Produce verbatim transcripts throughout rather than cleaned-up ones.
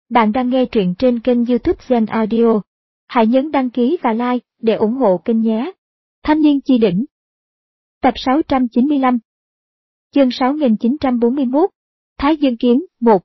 Bạn đang nghe truyện trên kênh YouTube Zen Audio. Hãy nhấn đăng ký và like để ủng hộ kênh nhé. Thanh niên chi đỉnh. Tập sáu trăm chín mươi lăm. Chương sáu nghìn chín trăm bốn mươi mốt. Thái Dương Kiếm, một.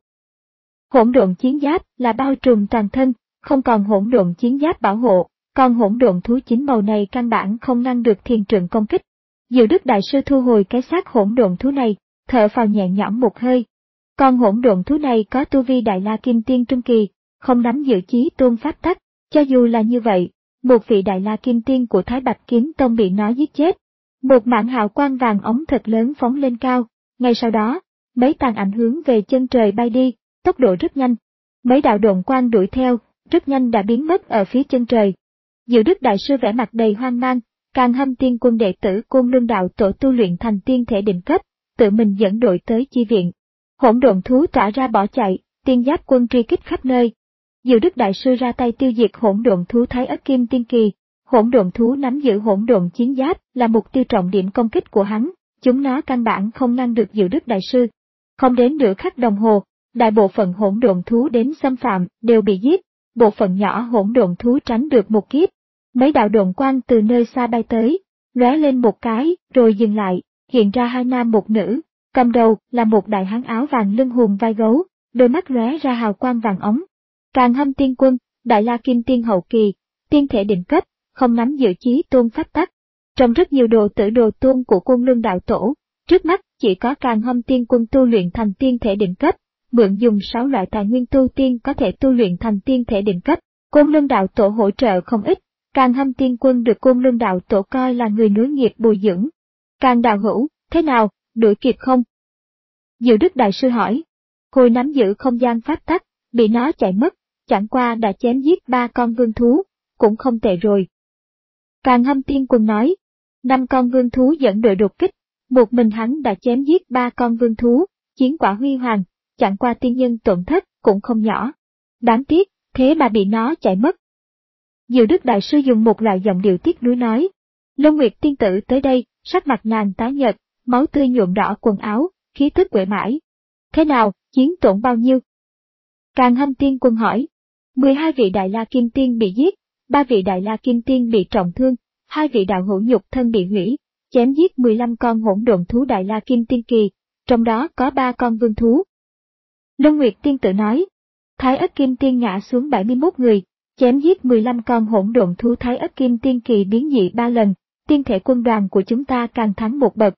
Hỗn độn chiến giáp là bao trùm toàn thân, không còn hỗn độn chiến giáp bảo hộ, còn hỗn độn thú chín màu này căn bản không ngăn được thiên trượng công kích. Diệu Đức Đại Sư thu hồi cái xác hỗn độn thú này, thở phào nhẹ nhõm một hơi. Con hỗn độn thú này có tu vi Đại La Kim Tiên trung kỳ, không nắm giữ chí tôn pháp tắc, cho dù là như vậy, một vị Đại La Kim Tiên của Thái Bạch Kiếm Tông bị nó giết chết. Một mảng hào quang vàng ống thật lớn phóng lên cao, ngay sau đó, mấy tàn ảnh hướng về chân trời bay đi, tốc độ rất nhanh. Mấy đạo độn quang đuổi theo, rất nhanh đã biến mất ở phía chân trời. Diệu Đức Đại Sư vẻ mặt đầy hoang mang, Càng Hâm Tiên Quân đệ tử Côn Luân Đạo Tổ tu luyện thành tiên thể đỉnh cấp, tự mình dẫn đội tới chi viện. Hỗn độn thú tỏa ra bỏ chạy, tiên giáp quân truy kích khắp nơi. Diệu Đức Đại Sư ra tay tiêu diệt hỗn độn thú Thái Ất Kim Tiên Kỳ. Hỗn độn thú nắm giữ hỗn độn chiến giáp là mục tiêu trọng điểm công kích của hắn, chúng nó căn bản không ngăn được Diệu Đức Đại Sư. Không đến nửa khắc đồng hồ, đại bộ phận hỗn độn thú đến xâm phạm đều bị giết, bộ phận nhỏ hỗn độn thú tránh được một kiếp. Mấy đạo độn quang từ nơi xa bay tới, lóe lên một cái, rồi dừng lại, hiện ra hai nam một nữ. Cầm đầu là một đại hán áo vàng lưng hùm vai gấu, đôi mắt lóe ra hào quang vàng ống. Càng Hâm Tiên Quân, Đại La Kim Tiên hậu kỳ, tiên thể đỉnh cấp, không nắm giữ chí tôn pháp tắc. Trong rất nhiều đồ tử đồ tôn của Côn Luân Đạo Tổ, trước mắt chỉ có Càng Hâm Tiên Quân tu luyện thành tiên thể đỉnh cấp, mượn dùng sáu loại tài nguyên tu tiên có thể tu luyện thành tiên thể đỉnh cấp. Côn Luân Đạo Tổ hỗ trợ không ít, Càng Hâm Tiên Quân được Côn Luân Đạo Tổ coi là người nối nghiệp bồi dưỡng. Càng đạo hữu, thế nào, đuổi kịp không? Diệu Đức Đại Sư hỏi. Khôi nắm giữ không gian pháp tắc, bị nó chạy mất, chẳng qua đã chém giết ba con vương thú, cũng không tệ rồi. Càng Hâm Tiên Quân nói, năm con vương thú dẫn đội đột kích, một mình hắn đã chém giết ba con vương thú, chiến quả huy hoàng, chẳng qua tiên nhân tổn thất cũng không nhỏ. Đáng tiếc, thế mà bị nó chạy mất. Diệu Đức Đại Sư dùng một loại giọng điệu tiếc nuối nói. Long Nguyệt tiên tử tới đây, sắc mặt nàng tái nhợt, máu tươi nhuộm đỏ quần áo, khí tức uể mãi. Thế nào, chiến tổn bao nhiêu? Càng Hâm Tiên Quân hỏi. mười hai vị Đại La Kim Tiên bị giết, ba vị Đại La Kim Tiên bị trọng thương, hai vị đạo hữu nhục thân bị hủy, chém giết mười lăm con hỗn độn thú Đại La Kim Tiên Kỳ, trong đó có ba con vương thú. Long Nguyệt tiên tử nói. Thái Ất Kim Tiên ngã xuống bảy mươi mốt người, chém giết mười lăm con hỗn độn thú Thái Ất Kim Tiên Kỳ biến dị ba lần, tiên thể quân đoàn của chúng ta càng thắng một bậc.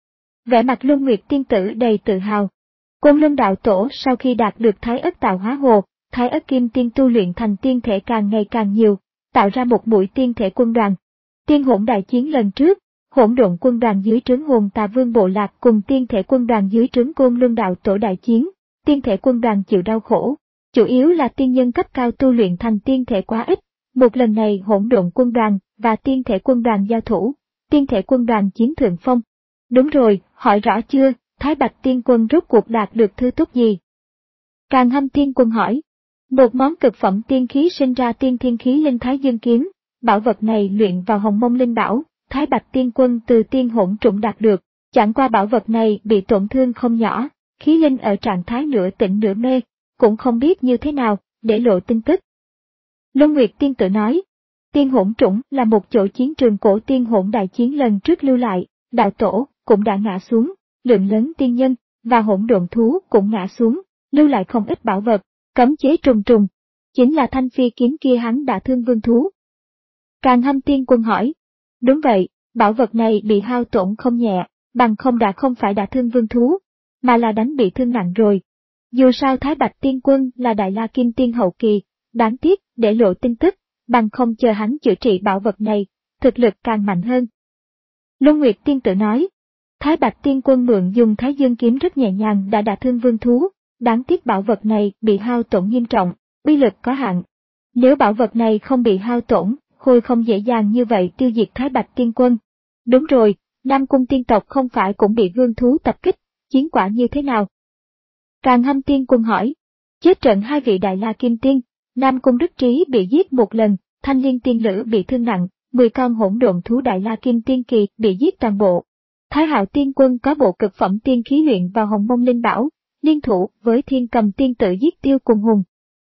Vẻ mặt Luân Nguyệt tiên tử đầy tự hào. Côn Luân Đạo Tổ sau khi đạt được Thái Ất Tạo Hóa Hồ, Thái Ất Kim Tiên tu luyện thành tiên thể càng ngày càng nhiều, tạo ra một mũi tiên thể quân đoàn. Tiên hỗn đại chiến lần trước, hỗn độn quân đoàn dưới trướng Hồn Tà Vương bộ lạc cùng tiên thể quân đoàn dưới trướng Côn Luân Đạo Tổ đại chiến, tiên thể quân đoàn chịu đau khổ, chủ yếu là tiên nhân cấp cao tu luyện thành tiên thể quá ít. Một lần này hỗn độn quân đoàn và tiên thể quân đoàn giao thủ, tiên thể quân đoàn chiếm thượng phong. Đúng rồi, hỏi rõ chưa, Thái Bạch Tiên Quân rốt cuộc đạt được thứ tốt gì? Càng Hâm Tiên Quân hỏi. Một món cực phẩm tiên khí sinh ra tiên thiên khí linh Thái Dương Kiếm, bảo vật này luyện vào Hồng Mông Linh Bảo, Thái Bạch Tiên Quân từ tiên hỗn trùng đạt được, chẳng qua bảo vật này bị tổn thương không nhỏ, khí linh ở trạng thái nửa tỉnh nửa mê, cũng không biết như thế nào, để lộ tin tức. Long Nguyệt tiên tử nói. Tiên hỗn trũng là một chỗ chiến trường cổ tiên hỗn đại chiến lần trước lưu lại, đạo tổ cũng đã ngã xuống, lượng lớn tiên nhân và hỗn độn thú cũng ngã xuống, lưu lại không ít bảo vật, cấm chế trùng trùng, chính là thanh phi kiếm kia hắn đã thương vương thú. Càng Hâm Tiên Quân hỏi. Đúng vậy, bảo vật này bị hao tổn không nhẹ, bằng không đã không phải đã thương vương thú, mà là đánh bị thương nặng rồi. Dù sao Thái Bạch Tiên Quân là Đại La Kim Tiên hậu kỳ, đáng tiếc để lộ tin tức, bằng không chờ hắn chữa trị bảo vật này, thực lực càng mạnh hơn. Long Nguyệt tiên tử nói. Thái Bạch Tiên Quân mượn dùng Thái Dương Kiếm rất nhẹ nhàng đã đả thương vương thú, đáng tiếc bảo vật này bị hao tổn nghiêm trọng, uy lực có hạn. Nếu bảo vật này không bị hao tổn, Khôi không dễ dàng như vậy tiêu diệt Thái Bạch Tiên Quân. Đúng rồi, Nam Cung tiên tộc không phải cũng bị vương thú tập kích, chiến quả như thế nào? Càng Hâm Tiên Quân hỏi. Chết trận hai vị Đại La Kim Tiên, Nam Cung Đức Trí bị giết một lần, Thanh Liên Tiên Lữ bị thương nặng, mười con hỗn độn thú Đại La Kim Tiên Kỳ bị giết toàn bộ. Thái Hạo Tiên Quân có bộ cực phẩm tiên khí luyện vào Hồng Mông Linh Bảo, liên thủ với Thiên Cầm Tiên Tử giết tiêu cùng hùng.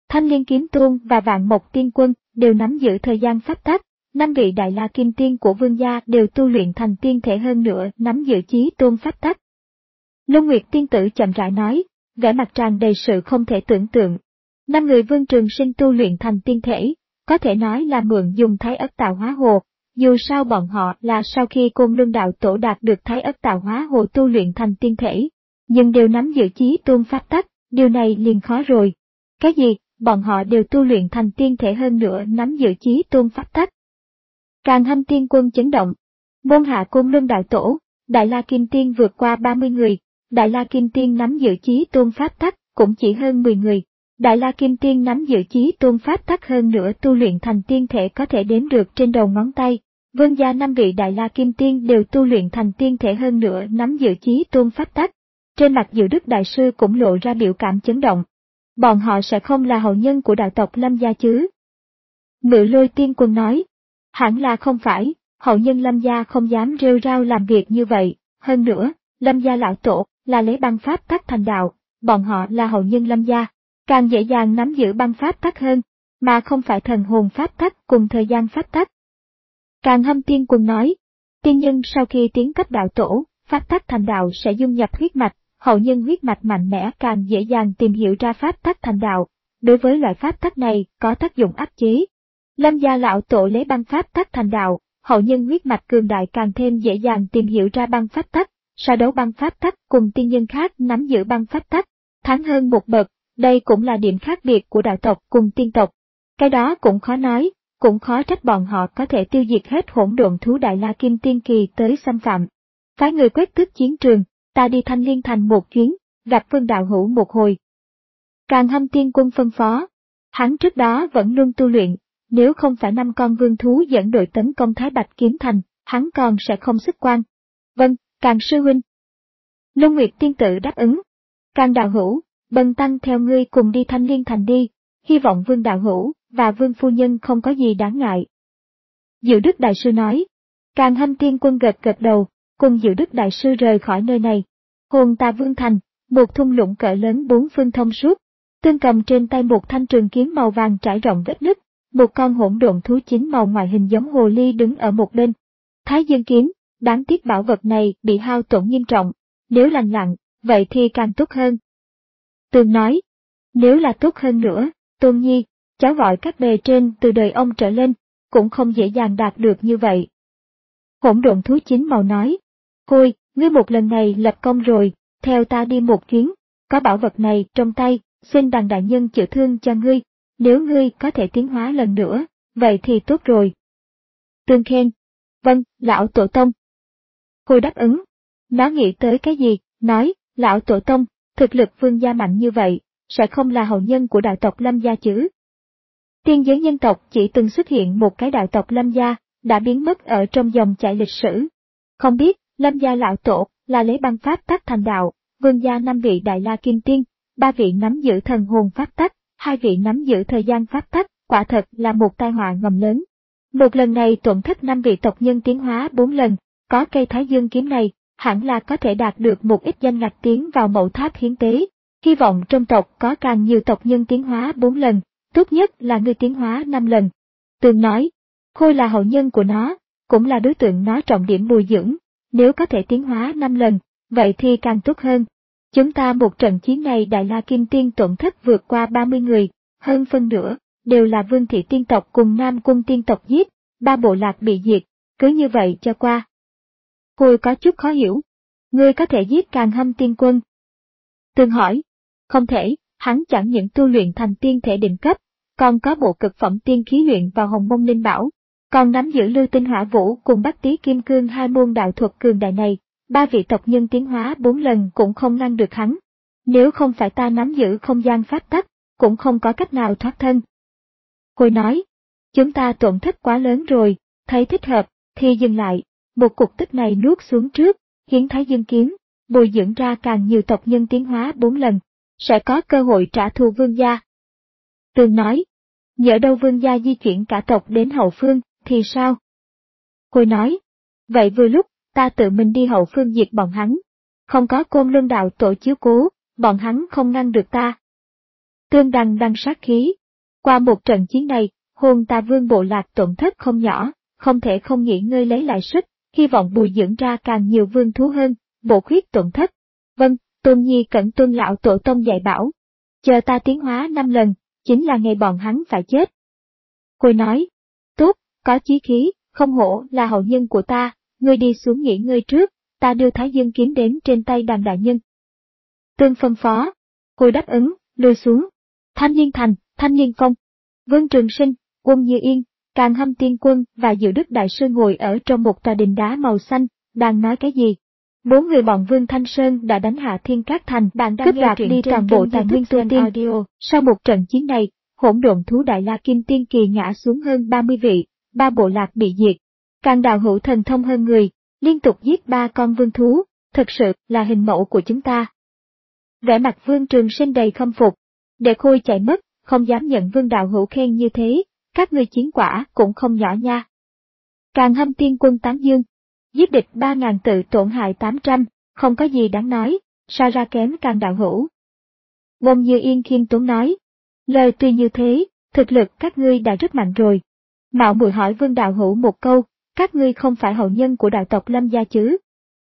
Thanh Liên Kiếm Tôn và Vạn Mộc Tiên Quân đều nắm giữ thời gian pháp tắc, năm vị Đại La Kim Tiên của Vương gia đều tu luyện thành tiên thể hơn nữa nắm giữ Chí Tôn pháp tắc. Luân Nguyệt Tiên Tử chậm rãi nói, vẻ mặt tràn đầy sự không thể tưởng tượng. Năm người Vương Trường Sinh tu luyện thành tiên thể, có thể nói là mượn dùng Thái Ất Tạo Hóa Hồ, dù sao bọn họ là sau khi Côn Luân Đạo Tổ đạt được Thái Ất Tạo Hóa Hồ tu luyện thành tiên thể, nhưng đều nắm giữ Chí Tôn pháp tắc, điều này liền khó rồi. Cái gì? Bọn họ đều tu luyện thành tiên thể hơn nữa nắm giữ Chí Tôn pháp tắc. Càng Hâm Tiên Quân chấn động. Môn hạ Côn Luân Đạo Tổ, Đại La Kim Tiên vượt qua ba mươi người, Đại La Kim Tiên nắm giữ Chí Tôn pháp tắc cũng chỉ hơn mười người. Đại La Kim Tiên nắm giữ Chí Tôn pháp tắc hơn nữa tu luyện thành tiên thể có thể đếm được trên đầu ngón tay. Vương gia năm vị Đại La Kim Tiên đều tu luyện thành tiên thể hơn nữa nắm giữ Chí Tôn pháp tắc. Trên mặt Diệu Đức Đại Sư cũng lộ ra biểu cảm chấn động. Bọn họ sẽ không là hậu nhân của đạo tộc Lâm gia chứ? Ngự Lôi Tiên Quân nói, hẳn là không phải, hậu nhân Lâm gia không dám rêu rao làm việc như vậy, hơn nữa, Lâm gia lão tổ là lấy băng pháp tắc thành đạo, bọn họ là hậu nhân Lâm gia, càng dễ dàng nắm giữ băng pháp tắc hơn, mà không phải thần hồn pháp tắc cùng thời gian pháp tắc. Càng Hâm Tiên Quân nói, tiên nhân sau khi tiến cấp đạo tổ, pháp tắc thành đạo sẽ dung nhập huyết mạch, hậu nhân huyết mạch mạnh mẽ càng dễ dàng tìm hiểu ra pháp tắc thành đạo, đối với loại pháp tắc này có tác dụng áp chế. Lâm gia lão tổ lấy băng pháp tắc thành đạo, hậu nhân huyết mạch cường đại càng thêm dễ dàng tìm hiểu ra băng pháp tắc, so đấu băng pháp tắc cùng tiên nhân khác nắm giữ băng pháp tắc, thắng hơn một bậc, đây cũng là điểm khác biệt của đạo tộc cùng tiên tộc. Cái đó cũng khó nói, cũng khó trách bọn họ có thể tiêu diệt hết hỗn độn thú Đại La Kim Tiên kỳ tới xâm phạm. Phái người quét tước chiến trường, ta đi Thanh Liên Thành một chuyến, gặp Vương đạo hữu một hồi. Càng Hâm Tiên Quân phân phó, hắn trước đó vẫn luôn tu luyện, nếu không phải năm con vương thú dẫn đội tấn công Thái Bạch Kiếm Thành, hắn còn sẽ không xuất quan. Vâng, Càng sư huynh. Luân Nguyệt Tiên Tử đáp ứng. Càng đạo hữu, bần tăng theo ngươi cùng đi Thanh Liên Thành đi, hy vọng Vương đạo hữu và Vương phu nhân không có gì đáng ngại. Diệu Đức Đại Sư nói. Càng Hâm Tiên Quân gật gật đầu, cùng Diệu Đức Đại Sư rời khỏi nơi này. Hồn Tà Vương Thành, một thung lũng cỡ lớn bốn phương thông suốt. Tương cầm trên tay một thanh trường kiếm màu vàng trải rộng vết nứt, một con hỗn độn thú chín màu ngoại hình giống hồ ly đứng ở một bên. Thái Dương kiếm, đáng tiếc bảo vật này bị hao tổn nghiêm trọng, nếu lành lặn, vậy thì càng tốt hơn. Tường nói, nếu là tốt hơn nữa, Tôn Nhi, cháu gọi các bề trên từ đời ông trở lên, cũng không dễ dàng đạt được như vậy. Hỗn độn thú chín màu nói, thôi, ngươi một lần này lập công rồi, theo ta đi một chuyến, có bảo vật này trong tay, xin đằng đại nhân chữa thương cho ngươi, nếu ngươi có thể tiến hóa lần nữa, vậy thì tốt rồi. Tương khen, vâng, lão tổ tông. Hồi đáp ứng, nó nghĩ tới cái gì, nói, lão tổ tông, thực lực Vương gia mạnh như vậy, sẽ không là hậu nhân của đạo tộc Lâm gia chứ. Tiên giới nhân tộc chỉ từng xuất hiện một cái đạo tộc Lâm gia, đã biến mất ở trong dòng chảy lịch sử. Không biết, Lâm gia lão tổ là lấy băng pháp tắc thành đạo, Vương gia năm vị Đại La Kim Tiên, ba vị nắm giữ thần hồn pháp tắc, hai vị nắm giữ thời gian pháp tắc, quả thật là một tai họa ngầm lớn. Một lần này tổn thất năm vị tộc nhân tiến hóa bốn lần, có cây Thái Dương kiếm này, hẳn là có thể đạt được một ít danh ngạch tiến vào mậu tháp hiến tế. Hy vọng trong tộc có càng nhiều tộc nhân tiến hóa bốn lần, tốt nhất là người tiến hóa năm lần. Tường nói, Khôi là hậu nhân của nó, cũng là đối tượng nó trọng điểm bồi dưỡng, nếu có thể tiến hóa năm lần, vậy thì càng tốt hơn. Chúng ta một trận chiến này Đại La Kim Tiên tổn thất vượt qua ba mươi người, hơn phân nửa, đều là Vương thị tiên tộc cùng Nam Cung tiên tộc giết, ba bộ lạc bị diệt, cứ như vậy cho qua. Khôi có chút khó hiểu. Ngươi có thể giết Càng Hâm Tiên Quân? Tường hỏi. Không thể, hắn chẳng những tu luyện thành tiên thể đỉnh cấp, còn có bộ cực phẩm tiên khí luyện vào Hồng Mông Linh Bảo, còn nắm giữ Lưu Tinh Hỏa Vũ cùng Bát Tý Kim Cương hai môn đạo thuật cường đại này, ba vị tộc nhân tiến hóa bốn lần cũng không ngăn được hắn. Nếu không phải ta nắm giữ không gian pháp tắc, cũng không có cách nào thoát thân. Khôi nói, chúng ta tổn thất quá lớn rồi, thấy thích hợp, thì dừng lại, một cục tức này nuốt xuống trước, hiến Thái Dương kiếm, bồi dưỡng ra càng nhiều tộc nhân tiến hóa bốn lần, sẽ có cơ hội trả thù Vương gia. Tường nói, nhỡ đâu Vương gia di chuyển cả tộc đến hậu phương, thì sao? Khôi nói, vậy vừa lúc, ta tự mình đi hậu phương diệt bọn hắn. Không có Côn Luân đạo tổ chiếu cố, bọn hắn không ngăn được ta. tương đằng đằng sát khí. Qua một trận chiến này, Hồn Tà Vương bộ lạc tổn thất không nhỏ, không thể không nghỉ ngơi lấy lại sức, hy vọng bồi dưỡng ra càng nhiều vương thú hơn, bổ khuyết tổn thất. Vâng, Tôn Nhi cẩn tuân lão tổ tông dạy bảo. Chờ ta tiến hóa năm lần, chính là ngày bọn hắn phải chết. Khôi nói, tốt, có chí khí, không hổ là hậu nhân của ta, ngươi đi xuống nghỉ ngơi trước, ta đưa Thái Dương kiếm đến trên tay Đàm đại nhân. Tương phân phó, Khôi đáp ứng, lùi xuống. Thanh Liên Thành, Thanh Liên Công, Vương Trường Sinh, Quân Như Yên, Càng Hâm Tiên Quân và Diệu Đức Đại Sư ngồi ở trong một tòa đình đá màu xanh, đang nói cái gì? Bốn người bọn Vương Thanh Sơn đã đánh hạ Thiên Cát Thành, bạn đang cướp đoạt đi toàn bộ tài nguyên tu tiên. Audio. Sau một trận chiến này, hỗn độn thú Đại La Kim Tiên Kỳ ngã xuống hơn ba mươi vị, ba bộ lạc bị diệt. Càng đạo hữu thần thông hơn người, liên tục giết ba con vương thú, thực sự là hình mẫu của chúng ta. Vẻ mặt Vương Trường Sinh đầy khâm phục. Để Khôi chạy mất, không dám nhận Vương đạo hữu khen như thế, các ngươi chiến quả cũng không nhỏ nha. Càng Hâm Tiên Quân tán dương, giết địch ba ngàn tự tổn hại tám trăm, không có gì đáng nói, sao ra kém Càng đạo hữu. Quân Như Yên khiêm tốn nói, lời tuy như thế, thực lực các ngươi đã rất mạnh rồi. Mạo muội hỏi Vương đạo hữu một câu, các ngươi không phải hậu nhân của đạo tộc Lâm gia chứ?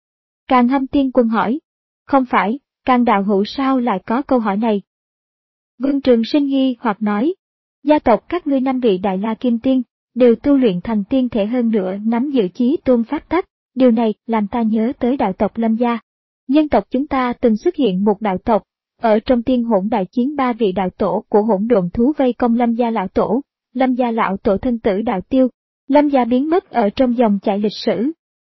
Càng Hâm Tiên Quân hỏi, không phải, Càng đạo hữu sao lại có câu hỏi này? Vương Trường Sinh nghi hoặc nói, gia tộc các ngươi năm vị Đại La Kim Tiên, đều tu luyện thành tiên thể hơn nữa nắm giữ chí tôn pháp tắc, điều này làm ta nhớ tới đạo tộc Lâm gia. Nhân tộc chúng ta từng xuất hiện một đạo tộc, ở trong tiên hỗn đại chiến ba vị đạo tổ của hỗn độn thú vây công Lâm gia lão tổ, Lâm gia lão tổ thân tử đạo tiêu, Lâm gia biến mất ở trong dòng chảy lịch sử.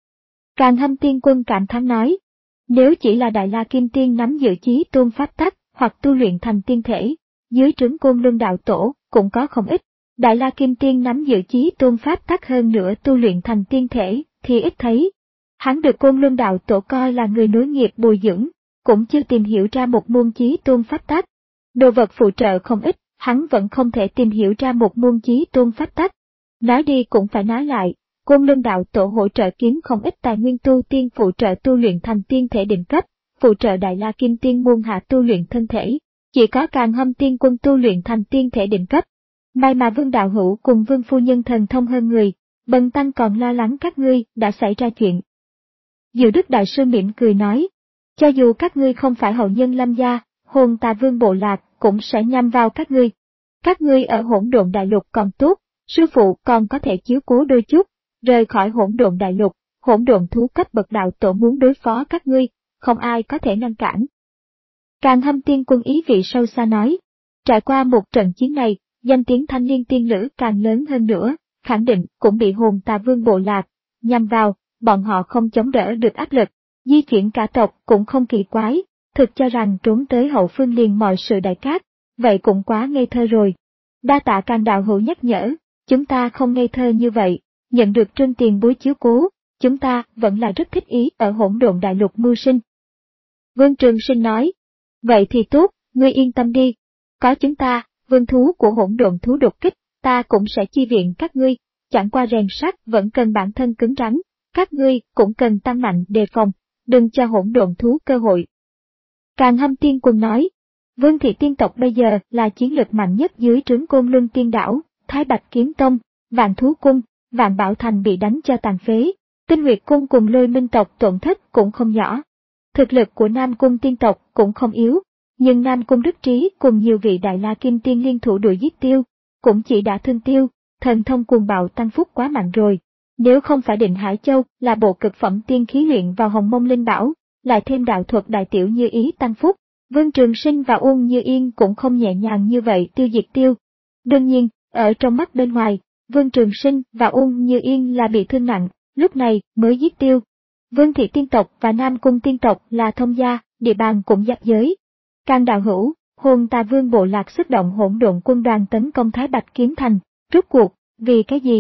Càng Hâm Tiên Quân cảm thán nói, nếu chỉ là Đại La Kim Tiên nắm giữ chí tôn pháp tắc, hoặc tu luyện thành tiên thể, dưới trướng Côn Luân đạo tổ cũng có không ít. Đại La Kim Tiên nắm giữ chí tôn pháp tắc hơn nữa tu luyện thành tiên thể thì ít thấy. Hắn được Côn Luân đạo tổ coi là người nối nghiệp bồi dưỡng, cũng chưa tìm hiểu ra một môn chí tôn pháp tắc. Đồ vật phụ trợ không ít, hắn vẫn không thể tìm hiểu ra một môn chí tôn pháp tắc. Nói đi cũng phải nói lại, Côn Luân đạo tổ hỗ trợ kiếm không ít tài nguyên tu tiên phụ trợ tu luyện thành tiên thể đỉnh cấp, phụ trợ Đại La Kim Tiên muôn hạ tu luyện thân thể, chỉ có Càng Hâm Tiên Quân tu luyện thành tiên thể đỉnh cấp. May mà Vương đạo hữu cùng Vương phu nhân thần thông hơn người, bần tăng còn lo lắng các ngươi đã xảy ra chuyện. Diệu Đức Đại Sư mỉm cười nói, cho dù các ngươi không phải hậu nhân Lâm gia, Hồn Tà Vương bộ lạc cũng sẽ nhắm vào các ngươi. Các ngươi ở hỗn độn đại lục còn tốt, sư phụ còn có thể chiếu cố đôi chút, rời khỏi hỗn độn đại lục, hỗn độn thú cấp bậc đạo tổ muốn đối phó các ngươi, không ai có thể ngăn cản. Càng Hâm Tiên Quân ý vị sâu xa nói, trải qua một trận chiến này, danh tiếng Thanh Liên tiên nữ càng lớn hơn nữa, khẳng định cũng bị Hồn Tà Vương bộ lạc nhằm vào, bọn họ không chống đỡ được áp lực, di chuyển cả tộc cũng không kỳ quái, thực cho rằng trốn tới hậu phương liền mọi sự đại cát, vậy cũng quá ngây thơ rồi. Đa tạ Càng đạo hữu nhắc nhở, chúng ta không ngây thơ như vậy, nhận được Trân tiền bối chiếu cố, chúng ta vẫn là rất thích ý ở hỗn độn đại lục mưu sinh. Vương Trường Sinh nói, vậy thì tốt, ngươi yên tâm đi, có chúng ta, vương thú của hỗn độn thú đột kích, ta cũng sẽ chi viện các ngươi, chẳng qua rèn sắt vẫn cần bản thân cứng rắn, các ngươi cũng cần tăng mạnh đề phòng, đừng cho hỗn độn thú cơ hội. Càng Hâm Tiên Quân nói, Vương thị tiên tộc bây giờ là chiến lực mạnh nhất dưới trướng Côn Luân Tiên đảo, Thái Bạch Kiếm Tông, Vạn Thú Cung, Vạn Bảo Thành bị đánh cho tàn phế, Tinh Nguyệt Cung cùng Lôi Minh tộc tổn thất cũng không nhỏ. Thực lực của Nam Cung tiên tộc cũng không yếu, nhưng Nam Cung Đức Trí cùng nhiều vị Đại La Kim Tiên liên thủ đuổi giết tiêu, cũng chỉ đã thương tiêu, thần thông cuồng bạo tăng phúc quá mạnh rồi. Nếu không phải Định Hải Châu là bộ cực phẩm tiên khí luyện vào Hồng Mông Linh Bảo, lại thêm đạo thuật đại tiểu như ý tăng phúc, Vương Trường Sinh và Uông Như Yên cũng không nhẹ nhàng như vậy tiêu diệt tiêu. Đương nhiên, ở trong mắt bên ngoài, Vương Trường Sinh và Uông Như Yên là bị thương nặng, lúc này mới giết tiêu. Vương thị tiên tộc và Nam Cung tiên tộc là thông gia, địa bàn cũng giáp giới. Càng đạo hữu, Hồn Tà Vương bộ lạc xuất động hỗn độn quân đoàn tấn công Thái Bạch Kiếm Thành, rốt cuộc, vì cái gì?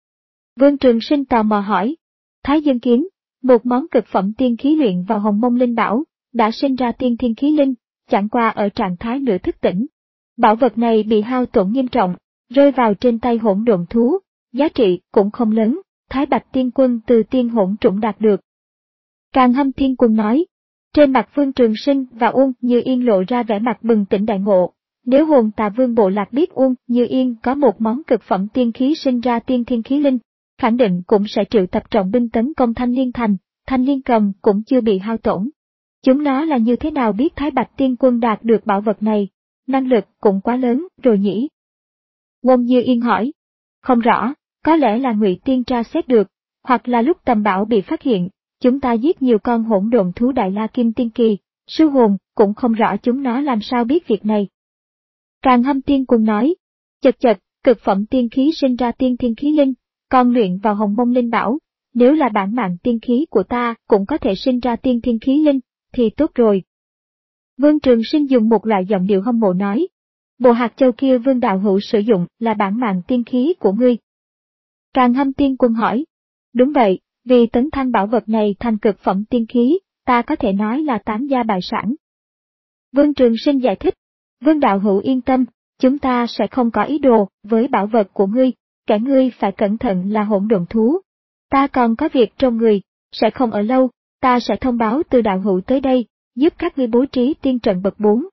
Vương Trường Sinh tò mò hỏi. Thái Dương Kiếm, một món cực phẩm tiên khí luyện vào Hồng Mông Linh Bảo, đã sinh ra tiên thiên khí linh, chẳng qua ở trạng thái nửa thức tỉnh. Bảo vật này bị hao tổn nghiêm trọng, rơi vào trên tay hỗn độn thú, giá trị cũng không lớn, Thái Bạch Tiên Quân từ tiên hỗn trùng đạt được. Càng Hâm Tiên Quân nói, trên mặt Vương Trường Sinh và Uông Như Yên lộ ra vẻ mặt bừng tỉnh đại ngộ, nếu hồn Tà Vương bộ lạc biết Uông Như Yên có một món cực phẩm tiên khí sinh ra tiên thiên khí linh, khẳng định cũng sẽ triệu tập trọng binh tấn công Thanh Liên Thành, Thanh Liên Cầm cũng chưa bị hao tổn. Chúng nó là như thế nào biết Thái Bạch Tiên Quân đạt được bảo vật này, năng lực cũng quá lớn rồi nhỉ? Uông Như Yên hỏi. Không rõ, có lẽ là Ngụy Tiên tra xét được, hoặc là lúc tầm bảo bị phát hiện, chúng ta giết nhiều con hỗn độn thú Đại La Kim Tiên Kỳ, sư hồn cũng không rõ chúng nó làm sao biết việc này. Càng Hâm Tiên Quân nói, chật chật, cực phẩm tiên khí sinh ra tiên thiên khí linh, con luyện vào Hồng Mông Linh Bảo, nếu là bản mạng tiên khí của ta cũng có thể sinh ra tiên thiên khí linh, thì tốt rồi. Vương Trường Sinh dùng một loại giọng điệu hâm mộ nói, bộ hạt châu kia Vương đạo hữu sử dụng là bản mạng tiên khí của ngươi. Càng Hâm Tiên Quân hỏi, đúng vậy, vì tấn thăng bảo vật này thành cực phẩm tiên khí, ta có thể nói là tám gia bại sản. Vương Trường Sinh giải thích, Vương đạo hữu yên tâm, chúng ta sẽ không có ý đồ với bảo vật của ngươi, kẻ ngươi phải cẩn thận là hỗn độn thú. Ta còn có việc trong người, sẽ không ở lâu, ta sẽ thông báo từ đạo hữu tới đây, giúp các ngươi bố trí tiên trận bậc bốn.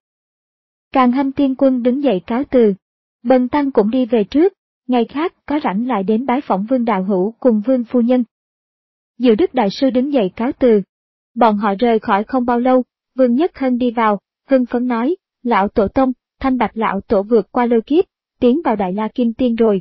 Càng Hâm Tiên Quân đứng dậy cáo từ. Bần tăng cũng đi về trước, ngày khác có rảnh lại đến bái phỏng Vương đạo hữu cùng Vương phu nhân. Diệu Đức đại sư đứng dậy cáo từ. Bọn họ rời khỏi không bao lâu, Vương Nhất Hân đi vào, hưng phấn nói, lão tổ tông, Thanh Bạch lão tổ vượt qua lôi kiếp, tiến vào Đại La Kim Tiên rồi.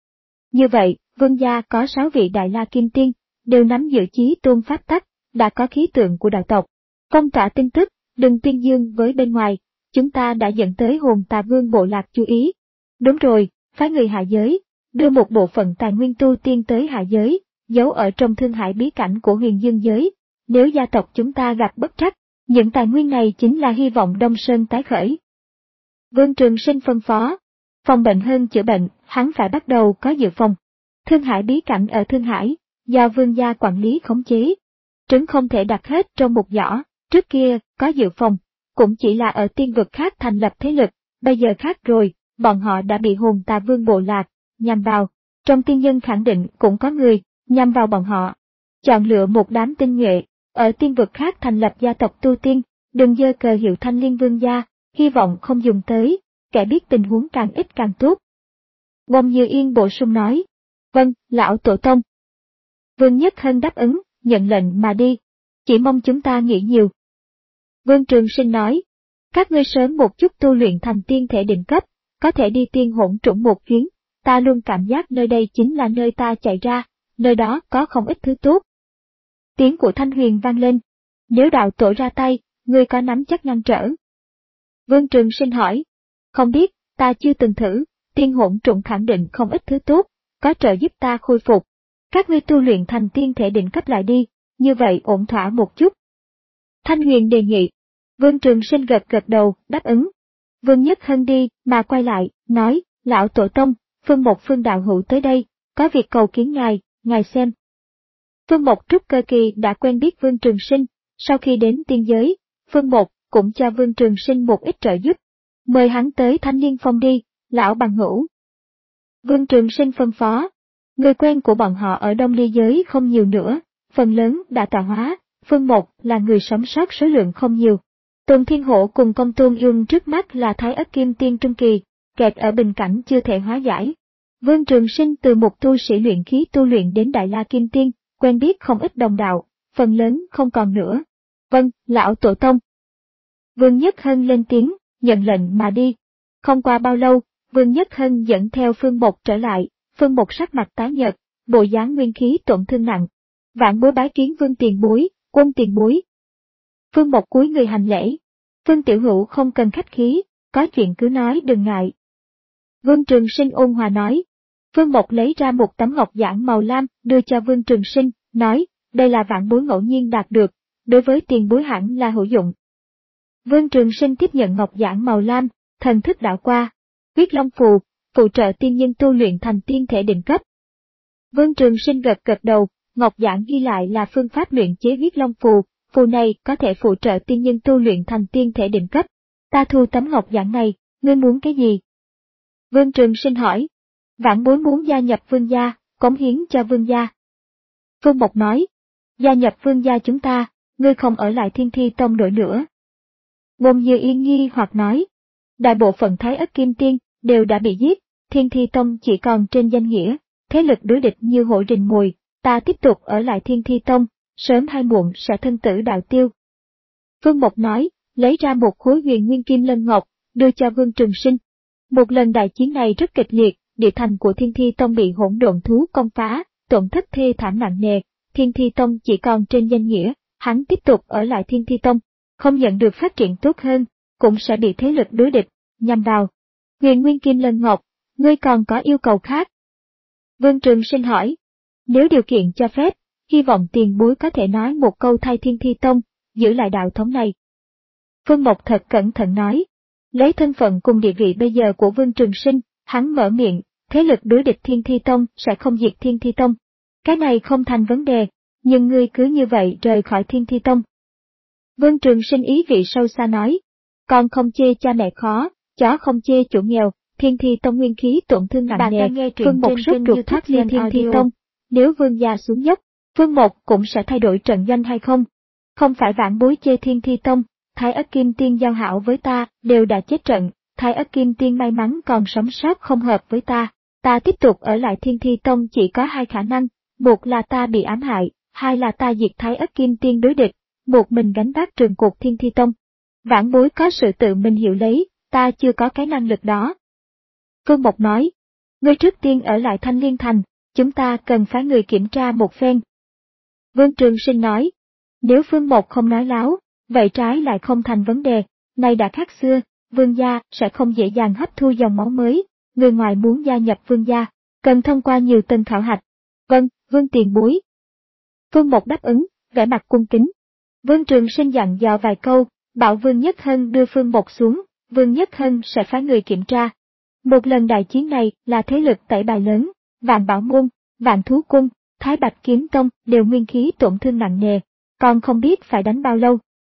Như vậy, Vương gia có sáu vị Đại La Kim Tiên, đều nắm giữ chí tôn pháp tắc, đã có khí tượng của đạo tộc. Phong tỏa tin tức, đừng tuyên dương với bên ngoài, chúng ta đã dẫn tới hồn Tà Vương bộ lạc chú ý. Đúng rồi, phái người hạ giới, đưa một bộ phận tài nguyên tu tiên tới hạ giới, giấu ở trong thương hải bí cảnh của huyền dương giới. Nếu gia tộc chúng ta gặp bất trắc, những tài nguyên này chính là hy vọng Đông Sơn tái khởi. Vương Trường Sinh phân phó, phòng bệnh hơn chữa bệnh, hắn phải bắt đầu có dự phòng. Thương hải bí cảnh ở Thương Hải, do vương gia quản lý khống chế. Trứng không thể đặt hết trong một giỏ, trước kia, có dự phòng, cũng chỉ là ở tiên vực khác thành lập thế lực, bây giờ khác rồi, bọn họ đã bị hồn Tà Vương bộ lạc, nhằm vào. Trong tiên nhân khẳng định cũng có người, nhằm vào bọn họ. Chọn lựa một đám tinh nhuệ, ở tiên vực khác thành lập gia tộc tu tiên, đừng giơ cờ hiệu Thanh Liên Vương gia, hy vọng không dùng tới, kẻ biết tình huống càng ít càng tốt. Uông Như Yên bổ sung nói, vâng, lão tổ tông. Vương Nhất Hân đáp ứng, nhận lệnh mà đi, chỉ mong chúng ta nghĩ nhiều. Vương Trường Sinh nói, các ngươi sớm một chút tu luyện thành tiên thể đỉnh cấp, có thể đi tiên hỗn trũng một chuyến, ta luôn cảm giác nơi đây chính là nơi ta chạy ra, nơi đó có không ít thứ tốt. Tiếng của Thanh Huyền vang lên, nếu đạo tổ ra tay, ngươi có nắm chắc ngăn trở? Vương Trường Sinh hỏi, không biết, ta chưa từng thử, tiên hỗn trùng khẳng định không ít thứ tốt, có trợ giúp ta khôi phục. Các ngươi tu luyện thành tiên thể định cấp lại đi, như vậy ổn thỏa một chút. Thanh Huyền đề nghị. Vương Trường Sinh gật gật đầu, đáp ứng. Vương Nhất Hân đi, mà quay lại, nói, lão tổ tông, Phương Mộc Phương đạo hữu tới đây, có việc cầu kiến ngài, ngài xem. Phương Mộc Trúc Cơ Kỳ đã quen biết Vương Trường Sinh, sau khi đến tiên giới, Phương Mộc cũng cho Vương Trường Sinh một ít trợ giúp. Mời hắn tới Thanh Liên Phong đi, lão bằng hữu. Vương Trường Sinh phân phó. Người quen của bọn họ ở Đông Ly giới không nhiều nữa, phần lớn đã tà hóa, Phương Mộc là người sống sót số lượng không nhiều. Tôn Thiên Hổ cùng Công Tôn Dung trước mắt là Thái Ất Kim Tiên Trung Kỳ, kẹt ở bình cảnh chưa thể hóa giải. Vương Trường Sinh từ một tu sĩ luyện khí tu luyện đến Đại La Kim Tiên, quen biết không ít đồng đạo, phần lớn không còn nữa. Vâng, lão tổ tông. Vương Nhất Hân lên tiếng, nhận lệnh mà đi. Không qua bao lâu, Vương Nhất Hân dẫn theo Phương Mộc trở lại, Phương Mộc sắc mặt tái nhợt, bộ dáng nguyên khí tổn thương nặng. Vạn bối bái kiến Vương tiền bối, Quân tiền bối. Phương Mộc cúi người hành lễ. Phương tiểu hữu không cần khách khí, có chuyện cứ nói đừng ngại. Vương Trường Sinh ôn hòa nói. Phương Mộc lấy ra một tấm ngọc giản màu lam đưa cho Vương Trường Sinh, nói, đây là vạn bối ngẫu nhiên đạt được, đối với tiền bối hẳn là hữu dụng. Vương Trường Sinh tiếp nhận ngọc giản màu lam, thần thức đảo qua. Huyết Long Phù, phụ trợ tiên nhân tu luyện thành tiên thể đỉnh cấp. Vương Trường Sinh gật gật đầu, ngọc giản ghi lại là phương pháp luyện chế Huyết Long Phù, phù này có thể phụ trợ tiên nhân tu luyện thành tiên thể đỉnh cấp. Ta thu tấm ngọc giản này, ngươi muốn cái gì? Vương Trường Sinh hỏi. Vãn bối muốn gia nhập Vương gia, cống hiến cho Vương gia. Phương Mộc nói. Gia nhập Vương gia chúng ta, ngươi không ở lại Thiên Thi Tông nổi nữa. Uông Như Yên nghi hoặc nói. đại bộ phận Thái Ất Kim Tiên đều đã bị giết, Thiên Thi Tông chỉ còn trên danh nghĩa, thế lực đối địch như hổ rình mồi, ta tiếp tục ở lại Thiên Thi Tông, sớm hay muộn sẽ thân tử đạo tiêu. Vương Mộc nói, lấy ra một khối huyền nguyên kim lân ngọc, đưa cho Vương Trường Sinh. Một lần đại chiến này rất kịch liệt, địa thành của Thiên Thi Tông bị hỗn độn thú công phá, tổn thất thê thảm nặng nề, Thiên Thi Tông chỉ còn trên danh nghĩa, hắn tiếp tục ở lại Thiên Thi Tông, không nhận được phát triển tốt hơn, cũng sẽ bị thế lực đối địch nhằm vào. Huyền nguyên kim lân ngọc, ngươi còn có yêu cầu khác? Vương Trường Sinh hỏi. Nếu điều kiện cho phép, hy vọng tiền bối có thể nói một câu thay Thiên Thi Tông, giữ lại đạo thống này. Vương Mộc thật cẩn thận nói. Lấy thân phận cùng địa vị bây giờ của Vương Trường Sinh, hắn mở miệng, thế lực đối địch Thiên Thi Tông sẽ không diệt Thiên Thi Tông. Cái này không thành vấn đề, nhưng ngươi cứ như vậy rời khỏi Thiên Thi Tông. Vương Trường Sinh ý vị sâu xa nói. Con không chê cha mẹ khó, chó không chê chủ nghèo, Thiên Thi Tông nguyên khí tổn thương nặng nề, Vương Mộc rốt ruột thoát ly Thiên Thi Tông. Nếu Vương gia xuống dốc, Vương Mộc cũng sẽ thay đổi trận doanh hay không? Không phải vãn bối chê Thiên Thi Tông, Thái Ất Kim Tiên giao hảo với ta, đều đã chết trận, Thái Ất Kim Tiên may mắn còn sống sót không hợp với ta, ta tiếp tục ở lại Thiên Thi Tông chỉ có hai khả năng, một là ta bị ám hại, hai là ta diệt Thái Ất Kim Tiên đối địch, một mình gánh vác trường cột Thiên Thi Tông. Vãn bối có sự tự mình hiểu lấy, ta chưa có cái năng lực đó. Vương Mộc nói, ngươi trước tiên ở lại Thanh Liên Thành, chúng ta cần phái người kiểm tra một phen. Vương Trường Sinh nói, nếu Vương Mộc không nói láo, vậy trái lại không thành vấn đề, nay đã khác xưa, Vương gia sẽ không dễ dàng hấp thu dòng máu mới, người ngoài muốn gia nhập Vương gia, cần thông qua nhiều tầng khảo hạch. Vâng, Vương tiền bối. Vương Mộc đáp ứng, vẻ mặt cung kính. Vương Trường Sinh dặn dò vài câu, bảo Vương Nhất Hân đưa Vương Mộc xuống, Vương Nhất Hân sẽ phái người kiểm tra. Một lần đại chiến này là thế lực tẩy bài lớn, Vạn Bảo Môn, Vạn Thú Cung, Thái Bạch Kiếm Tông đều nguyên khí tổn thương nặng nề, còn không biết phải đánh bao lâu.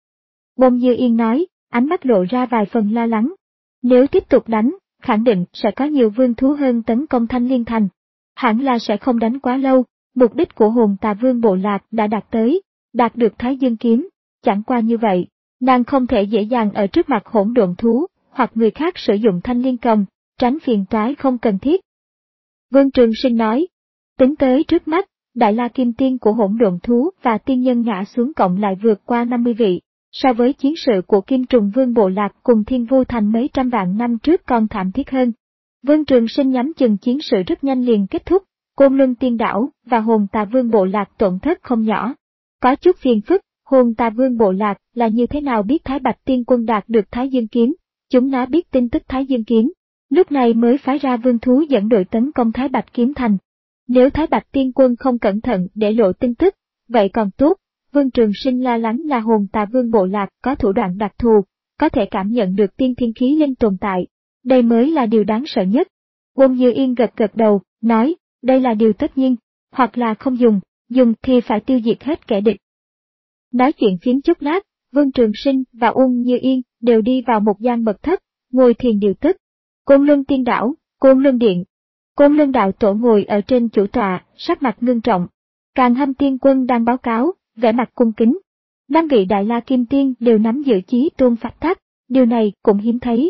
Bông Như Yên nói, ánh mắt lộ ra vài phần lo lắng. Nếu tiếp tục đánh, khẳng định sẽ có nhiều vương thú hơn tấn công Thanh Liên Thành. Hẳn là sẽ không đánh quá lâu, mục đích của hồn tà vương bộ lạc đã đạt tới, đạt được Thái Dương Kiếm, chẳng qua như vậy, nàng không thể dễ dàng ở trước mặt hỗn độn thú, hoặc người khác sử dụng Thanh Liên Cầm, tránh phiền toái không cần thiết. Vương Trường Sinh nói, tính tới trước mắt, Đại La Kim Tiên của hỗn độn thú và tiên nhân ngã xuống cộng lại vượt qua năm mươi vị, so với chiến sự của Kim Trùng Vương bộ lạc cùng Thiên Vu Thành mấy trăm vạn năm trước còn thảm thiết hơn. Vương Trường Sinh nhắm chừng chiến sự rất nhanh liền kết thúc, Côn Luân Tiên Đảo và Hồn Tà Vương bộ lạc tổn thất không nhỏ. Có chút phiền phức, Hồn Tà Vương bộ lạc là như thế nào biết Thái Bạch Tiên Quân đạt được Thái Dương Kiếm, chúng nó biết tin tức Thái Dương Kiếm, lúc này mới phái ra vương thú dẫn đội tấn công Thái Bạch Kiếm Thành. Nếu Thái Bạch Tiên Quân không cẩn thận để lộ tin tức, vậy còn tốt, Vương Trường Sinh lo lắng là Hồn Tà Vương bộ lạc có thủ đoạn đặc thù, có thể cảm nhận được tiên thiên khí linh tồn tại, đây mới là điều đáng sợ nhất. Quân Như Yên gật gật đầu, nói, đây là điều tất nhiên, hoặc là không dùng, dùng thì phải tiêu diệt hết kẻ địch. Nói chuyện phiếm chốc lát, Vương Trường Sinh và Uông Như Yên đều đi vào một gian mật thất, ngồi thiền điều tức. Côn Luân Tiên Đảo, Côn Luân Điện. Côn Luân Đạo Tổ ngồi ở trên chủ tọa, sắc mặt ngưng trọng. Càn Hâm Tiên Quân đang báo cáo, vẻ mặt cung kính. Năm vị Đại La Kim Tiên đều nắm giữ chí tôn pháp tắc, điều này cũng hiếm thấy.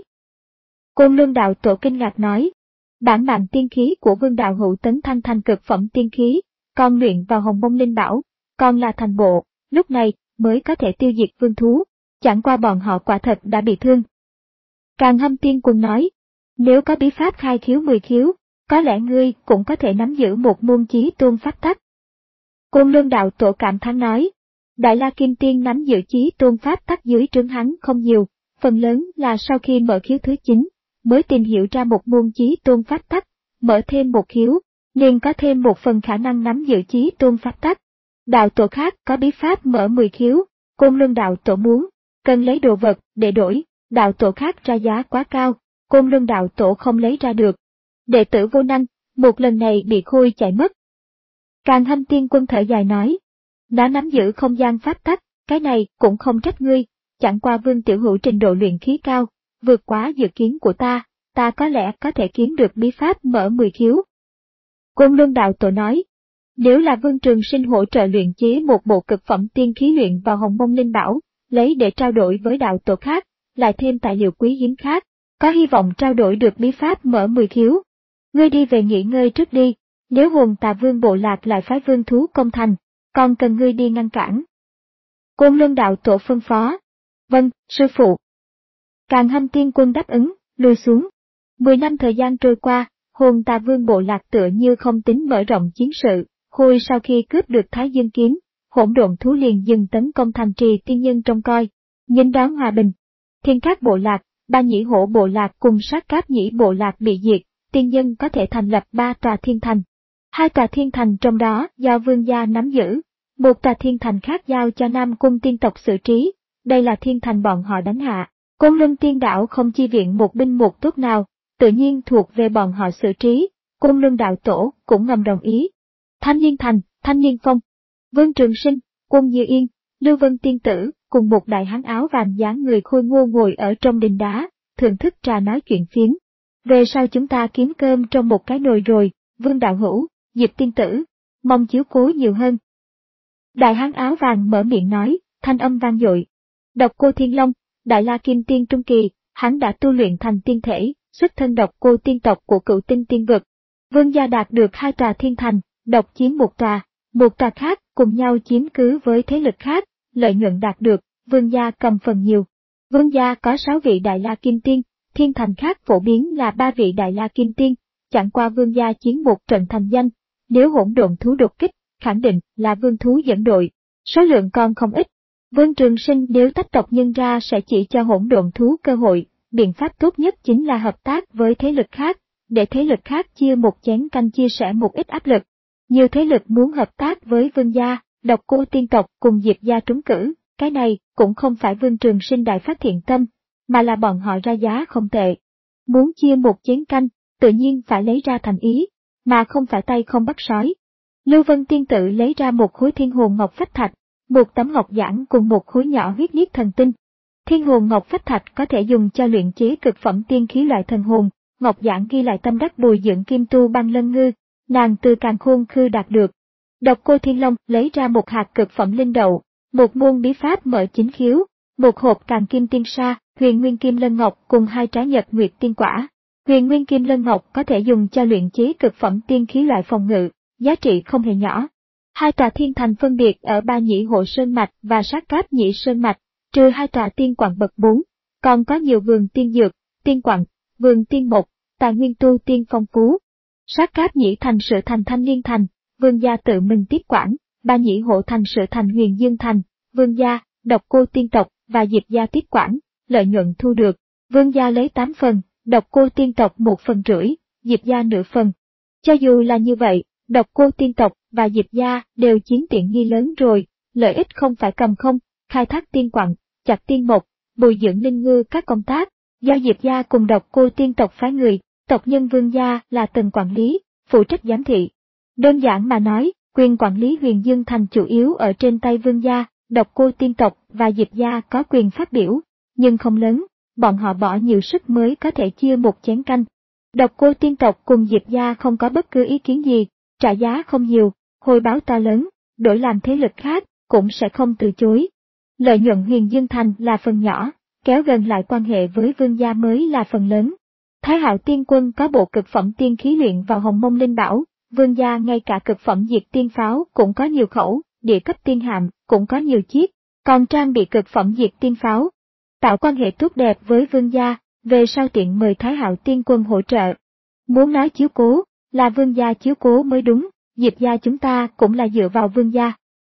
Côn Luân Đạo Tổ kinh ngạc nói, bản mạng tiên khí của Vương Đạo Hữu tấn thăng thành cực phẩm tiên khí, còn luyện vào Hồng Mông Linh Bảo, còn là thành bộ, lúc này mới có thể tiêu diệt vương thú, chẳng qua bọn họ quả thật đã bị thương. Càn Hâm Tiên Quân nói, nếu có bí pháp khai khiếu mười khiếu, có lẽ ngươi cũng có thể nắm giữ một môn chí tôn pháp tắc. Côn Luân Đạo Tổ cảm thán nói, Đại La Kim Tiên nắm giữ chí tôn pháp tắc dưới trướng hắn không nhiều, phần lớn là sau khi mở khiếu thứ chín, mới tìm hiểu ra một môn chí tôn pháp tắc, mở thêm một khiếu, liền có thêm một phần khả năng nắm giữ chí tôn pháp tắc. Đạo Tổ khác có bí pháp mở mười khiếu, Côn Luân Đạo Tổ muốn, cần lấy đồ vật để đổi, Đạo Tổ khác ra giá quá cao, Côn Luân Đạo Tổ không lấy ra được. Đệ tử vô năng, một lần này bị khui chạy mất. Càn Hâm Tiên Quân thở dài nói, đã nắm giữ không gian pháp tắc, cái này cũng không trách ngươi, chẳng qua Vương Tiểu Hữu trình độ luyện khí cao, vượt quá dự kiến của ta, ta có lẽ có thể kiếm được bí pháp mở mười khiếu. Côn Luân Đạo Tổ nói, nếu là Vương Trường Sinh hỗ trợ luyện chế một bộ cực phẩm tiên khí luyện vào Hồng Mông Linh Bảo, lấy để trao đổi với Đạo Tổ khác, lại thêm tài liệu quý hiếm khác, có hy vọng trao đổi được bí pháp mở mười khiếu. Ngươi đi về nghỉ ngơi trước đi, nếu hồn Tà Vương bộ lạc lại phái vương thú công thành, còn cần ngươi đi ngăn cản. Côn Luân đạo tổ phân phó. Vâng, sư phụ. Càng Hâm tiên quân đáp ứng, lui xuống. Mười năm thời gian trôi qua, hồn Tà Vương bộ lạc tựa như không tính mở rộng chiến sự, hồi sau khi cướp được Thái Dương kiếm, hỗn độn thú liền dừng tấn công thành trì tiên nhân trông coi, nghênh đón hòa bình. Thiên Cát bộ lạc, Ba Nhĩ Hổ bộ lạc cùng Sát Cáp Nhĩ bộ lạc bị diệt, tiên nhân có thể thành lập ba tòa thiên thành. Hai tòa thiên thành trong đó do vương gia nắm giữ, một tòa thiên thành khác giao cho Nam Cung tiên tộc xử trí, đây là thiên thành bọn họ đánh hạ. Côn Luân tiên đảo không chi viện một binh một tốt nào, tự nhiên thuộc về bọn họ xử trí, Côn Luân đạo tổ cũng ngầm đồng ý. Thanh Niên thành, Thanh Niên phong, Vương Trường Sinh, Quân Như Yên, Lưu Vân tiên tử cùng một đại hán áo vàng dáng người khôi ngô ngồi ở trong đình đá, thưởng thức trà nói chuyện phiếm. Về sau chúng ta kiếm cơm trong một cái nồi rồi, Vương đạo hữu, Diệp tiên tử, mong chiếu cố nhiều hơn. Đại hán áo vàng mở miệng nói, thanh âm vang dội. Độc Cô Thiên Long, Đại La Kim Tiên trung kỳ, hắn đã tu luyện thành tiên thể, xuất thân Độc Cô tiên tộc của Cựu Tinh tiên vực. Vương gia đạt được hai tòa thiên thành, độc chiếm một tòa, một tòa khác cùng nhau chiếm cứ với thế lực khác, lợi nhuận đạt được, vương gia cầm phần nhiều. Vương gia có sáu vị Đại La Kim Tiên, thiên thành khác phổ biến là ba vị Đại La Kim Tiên, chẳng qua vương gia chiến một trận thành danh, nếu hỗn độn thú đột kích, khẳng định là vương thú dẫn đội, số lượng còn không ít. Vương Trường Sinh nếu tách tộc nhân ra sẽ chỉ cho hỗn độn thú cơ hội, biện pháp tốt nhất chính là hợp tác với thế lực khác, để thế lực khác chia một chén canh chia sẻ một ít áp lực. Nhiều thế lực muốn hợp tác với vương gia, Độc Cô tiên tộc cùng Diệp gia trúng cử, cái này cũng không phải Vương Trường Sinh đại phát thiện tâm, mà là bọn họ ra giá không tệ. Muốn chia một chén canh, tự nhiên phải lấy ra thành ý, mà không phải tay không bắt sói. Lưu Vân tiên tử lấy ra một khối thiên hồn ngọc phách thạch, một tấm ngọc giản cùng một khối nhỏ huyết niết thần tinh. Thiên hồn ngọc phách thạch có thể dùng cho luyện chế cực phẩm tiên khí loại thần hồn, ngọc giản ghi lại tâm đắc bồi dưỡng kim tu băng lân ngư, nàng từ Càn Khôn Khư đạt được. Độc Cô Thiên Long lấy ra một hạt cực phẩm linh đậu, một môn bí pháp mở chính khiếu, một hộp Càn Kim Tiên Sa, Huyền Nguyên Kim Lân Ngọc cùng hai trái Nhật Nguyệt Tiên Quả. Huyền Nguyên Kim Lân Ngọc có thể dùng cho luyện chế cực phẩm tiên khí loại phòng ngự, giá trị không hề nhỏ. Hai tòa thiên thành phân biệt ở Ba Nhĩ Hộ Sơn Mạch và Sát Cáp Nhĩ Sơn Mạch, trừ hai tòa tiên quặng bậc bốn, còn có nhiều vườn tiên dược, tiên quặng, vườn tiên mộc, tài nguyên tu tiên phong phú. Sát Cáp Nhĩ thành sự thành Thanh Niên thành, vương gia tự mình tiếp quản, Ba Nhĩ Hộ thành sự thành Huyền Dương thành, vương gia, Độc Cô tiên tộc và Diệp gia tiếp quản, lợi nhuận thu được, vương gia lấy tám phần, Độc Cô tiên tộc một phần rưỡi, Diệp gia nửa phần. Cho dù là như vậy, Độc Cô tiên tộc và Diệp gia đều chiếm tiện nghi lớn rồi, lợi ích không phải cầm không, khai thác tiên quặng, chặt tiên mộc, bồi dưỡng linh ngư các công tác, do Diệp gia cùng Độc Cô tiên tộc phái người, tộc nhân vương gia là từng quản lý, phụ trách giám thị. Đơn giản mà nói, quyền quản lý Huyền Dương thành chủ yếu ở trên tay vương gia, Độc Cô tiên tộc và Diệp gia có quyền phát biểu, nhưng không lớn, bọn họ bỏ nhiều sức mới có thể chia một chén canh. Độc Cô tiên tộc cùng Diệp gia không có bất cứ ý kiến gì, trả giá không nhiều, hồi báo to lớn, đổi làm thế lực khác, cũng sẽ không từ chối. Lợi nhuận Huyền Dương thành là phần nhỏ, kéo gần lại quan hệ với vương gia mới là phần lớn. Thái Hạo tiên quân có bộ cực phẩm tiên khí luyện vào Hồng Mông Linh Bảo, vương gia ngay cả cực phẩm diệt tiên pháo cũng có nhiều khẩu, địa cấp tiên hạm cũng có nhiều chiếc, còn trang bị cực phẩm diệt tiên pháo. Tạo quan hệ tốt đẹp với vương gia, về sau tiện mời Thái Hạo tiên quân hỗ trợ. Muốn nói chiếu cố, là vương gia chiếu cố mới đúng, Diệp gia chúng ta cũng là dựa vào vương gia.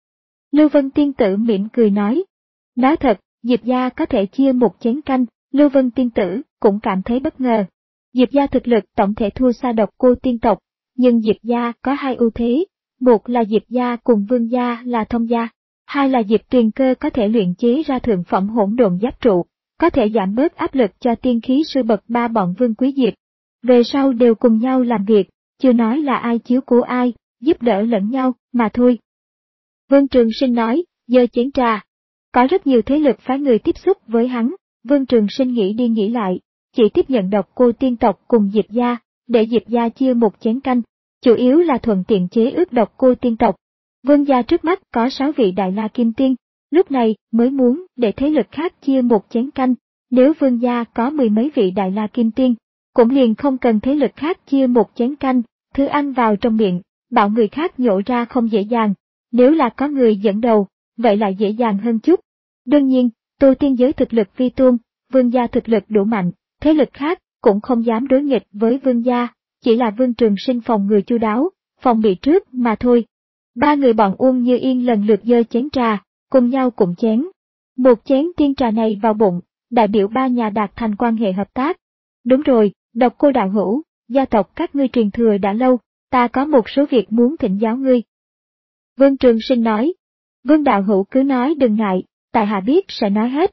Lưu Vân tiên tử mỉm cười nói. Nói thật, Diệp gia có thể chia một chén canh, Lưu Vân tiên tử cũng cảm thấy bất ngờ. Diệp gia thực lực tổng thể thua xa Độc Cô tiên tộc, nhưng Diệp gia có hai ưu thế, một là Diệp gia cùng vương gia là thông gia, hai là Diệp Tuyền Cơ có thể luyện chế ra thượng phẩm hỗn độn giáp trụ, có thể giảm bớt áp lực cho tiên khí sư bậc ba bọn Vương Quý Diệp. Về sau đều cùng nhau làm việc, chưa nói là ai chiếu cố ai, giúp đỡ lẫn nhau, mà thôi. Vương Trường Sinh nói, giơ chén trà. Có rất nhiều thế lực phái người tiếp xúc với hắn, Vương Trường Sinh nghĩ đi nghĩ lại, chỉ tiếp nhận Độc Cô tiên tộc cùng Diệp gia, để Diệp gia chia một chén canh, chủ yếu là thuận tiện chế ước Độc Cô tiên tộc. Vương gia trước mắt có sáu vị Đại La Kim Tiên, lúc này mới muốn để thế lực khác chia một chén canh, Nếu vương gia có mười mấy vị Đại La Kim Tiên, cũng liền không cần thế lực khác chia một chén canh, thứ ăn vào trong miệng, bảo người khác nhổ ra không dễ dàng. Nếu là có người dẫn đầu, vậy lại dễ dàng hơn chút. Đương nhiên, tu tiên giới thực lực vi tôn, vương gia thực lực đủ mạnh, thế lực khác cũng không dám đối nghịch với vương gia, chỉ là Vương Trường Sinh phòng ngừa chu đáo, phòng bị trước mà thôi. Ba người bọn Uông Như Yên lần lượt giơ chén trà, cùng nhau cụm chén. Một chén tiên trà này vào bụng, đại biểu ba nhà đạt thành quan hệ hợp tác. Đúng rồi, Độc Cô đạo hữu, gia tộc các ngươi truyền thừa đã lâu, ta có một số việc muốn thỉnh giáo ngươi. Vương Trường Sinh nói, Vương đạo hữu cứ nói đừng ngại, tại hạ biết sẽ nói hết.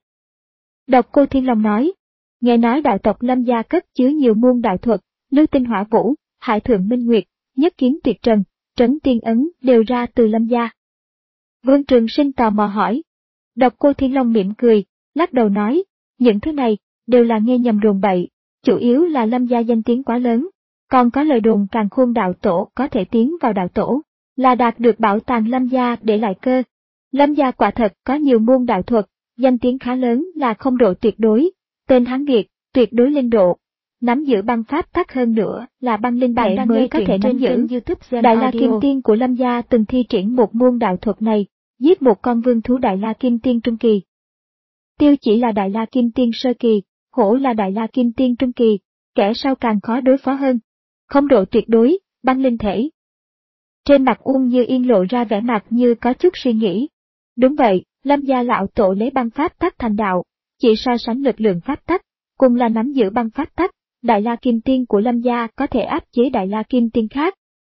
Độc Cô Thiên Long nói, nghe nói đạo tộc Lâm gia cất chứa nhiều môn đạo thuật, Lưu Tinh Hỏa Vũ, Hải Thượng Minh Nguyệt, Nhất Kiếm Tuyệt Trần, Trấn Tiên Ấn đều ra từ Lâm gia. Vương Trường Sinh tò mò hỏi. Độc Cô Thiên Long mỉm cười, lắc đầu nói, những thứ này đều là nghe nhầm đồn bậy, chủ yếu là Lâm gia danh tiếng quá lớn, còn có lời đồn Càn Khôn đạo tổ có thể tiến vào đạo tổ, là đạt được bảo tàng Lâm gia để lại cơ. Lâm gia quả thật có nhiều môn đạo thuật, danh tiếng khá lớn là không độ tuyệt đối, tên Hán Việt, tuyệt đối linh độ. Nắm giữ băng pháp tắc hơn nữa là băng linh bài mới có thể nắm giữ. Đại La Kim Tiên của Lâm gia từng thi triển một môn đạo thuật này, giết một con vương thú Đại La Kim Tiên trung kỳ. Tiêu chỉ là Đại La Kim Tiên sơ kỳ, hổ là Đại La Kim Tiên trung kỳ, kẻ sau càng khó đối phó hơn. Không độ tuyệt đối, băng linh thể. Trên mặt Uông Như Yên lộ ra vẻ mặt như có chút suy nghĩ. Đúng vậy, Lâm gia lão tổ lấy băng pháp tắc thành đạo, chỉ so sánh lực lượng pháp tắc, cùng là nắm giữ băng pháp tắc. Đại La Kim Tiên của Lâm gia có thể áp chế Đại La Kim Tiên khác.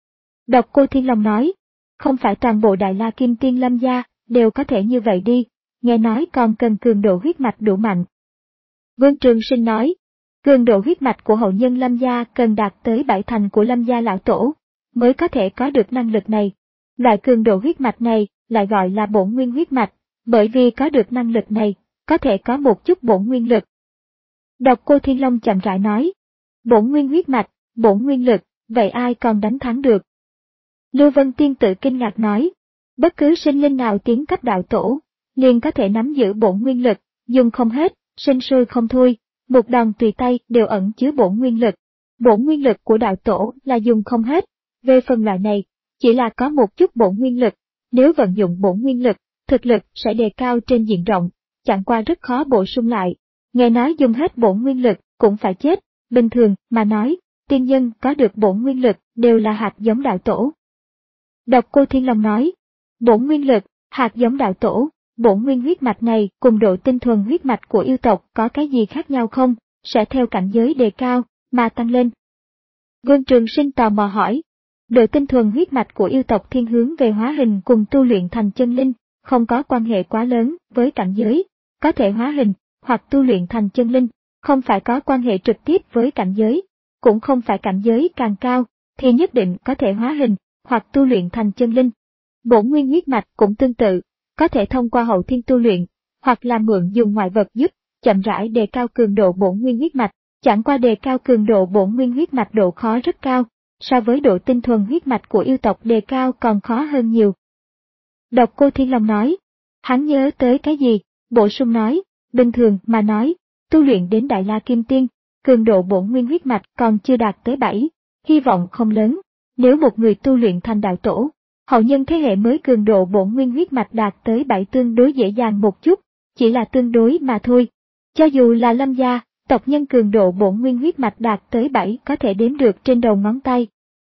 Độc Cô Thiên Long nói, không phải toàn bộ Đại La Kim Tiên Lâm gia đều có thể như vậy đi, nghe nói còn cần cường độ huyết mạch đủ mạnh. Vương Trường Sinh nói, cường độ huyết mạch của hậu nhân Lâm gia cần đạt tới bảy thành của Lâm gia lão tổ, mới có thể có được năng lực này. Loại cường độ huyết mạch này lại gọi là bổn nguyên huyết mạch, bởi vì có được năng lực này, có thể có một chút bổn nguyên lực. Độc Cô Thiên Long chậm rãi nói, bổn nguyên huyết mạch, bổn nguyên lực, vậy ai còn đánh thắng được? Lưu Vân Tiên Tử kinh ngạc nói, bất cứ sinh linh nào tiến cấp đạo tổ, liền có thể nắm giữ bổn nguyên lực, dùng không hết, sinh sôi không thôi, một đòn tùy tay đều ẩn chứa bổn nguyên lực. Bổn nguyên lực của đạo tổ là dùng không hết, về phần loại này, chỉ là có một chút bổn nguyên lực, nếu vận dụng bổn nguyên lực, thực lực sẽ đề cao trên diện rộng, chẳng qua rất khó bổ sung lại. Nghe nói dùng hết bổn nguyên lực cũng phải chết, bình thường mà nói, tiên nhân có được bổn nguyên lực đều là hạt giống đạo tổ. Độc Cô Thiên Long nói, bổn nguyên lực, hạt giống đạo tổ, bổn nguyên huyết mạch này cùng độ tinh thuần huyết mạch của yêu tộc có cái gì khác nhau không, sẽ theo cảnh giới đề cao mà tăng lên. Vương Trường Sinh tò mò hỏi, độ tinh thuần huyết mạch của yêu tộc thiên hướng về hóa hình cùng tu luyện thành chân linh, không có quan hệ quá lớn với cảnh giới, có thể hóa hình hoặc tu luyện thành chân linh, không phải có quan hệ trực tiếp với cảnh giới, cũng không phải cảnh giới càng cao, thì nhất định có thể hóa hình, hoặc tu luyện thành chân linh. Bổn nguyên huyết mạch cũng tương tự, có thể thông qua hậu thiên tu luyện, hoặc là mượn dùng ngoại vật giúp, chậm rãi đề cao cường độ bổn nguyên huyết mạch, chẳng qua đề cao cường độ bổn nguyên huyết mạch độ khó rất cao, so với độ tinh thuần huyết mạch của yêu tộc đề cao còn khó hơn nhiều. Độc Cô Thiên Long nói, hắn nhớ tới cái gì, bổ sung nói, bình thường mà nói, tu luyện đến Đại La Kim Tiên, cường độ bổn nguyên huyết mạch còn chưa đạt tới bảy, hy vọng không lớn. Nếu một người tu luyện thành đạo tổ, hậu nhân thế hệ mới cường độ bổn nguyên huyết mạch đạt tới bảy tương đối dễ dàng một chút, chỉ là tương đối mà thôi. Cho dù là Lâm gia, tộc nhân cường độ bổn nguyên huyết mạch đạt tới bảy có thể đếm được trên đầu ngón tay.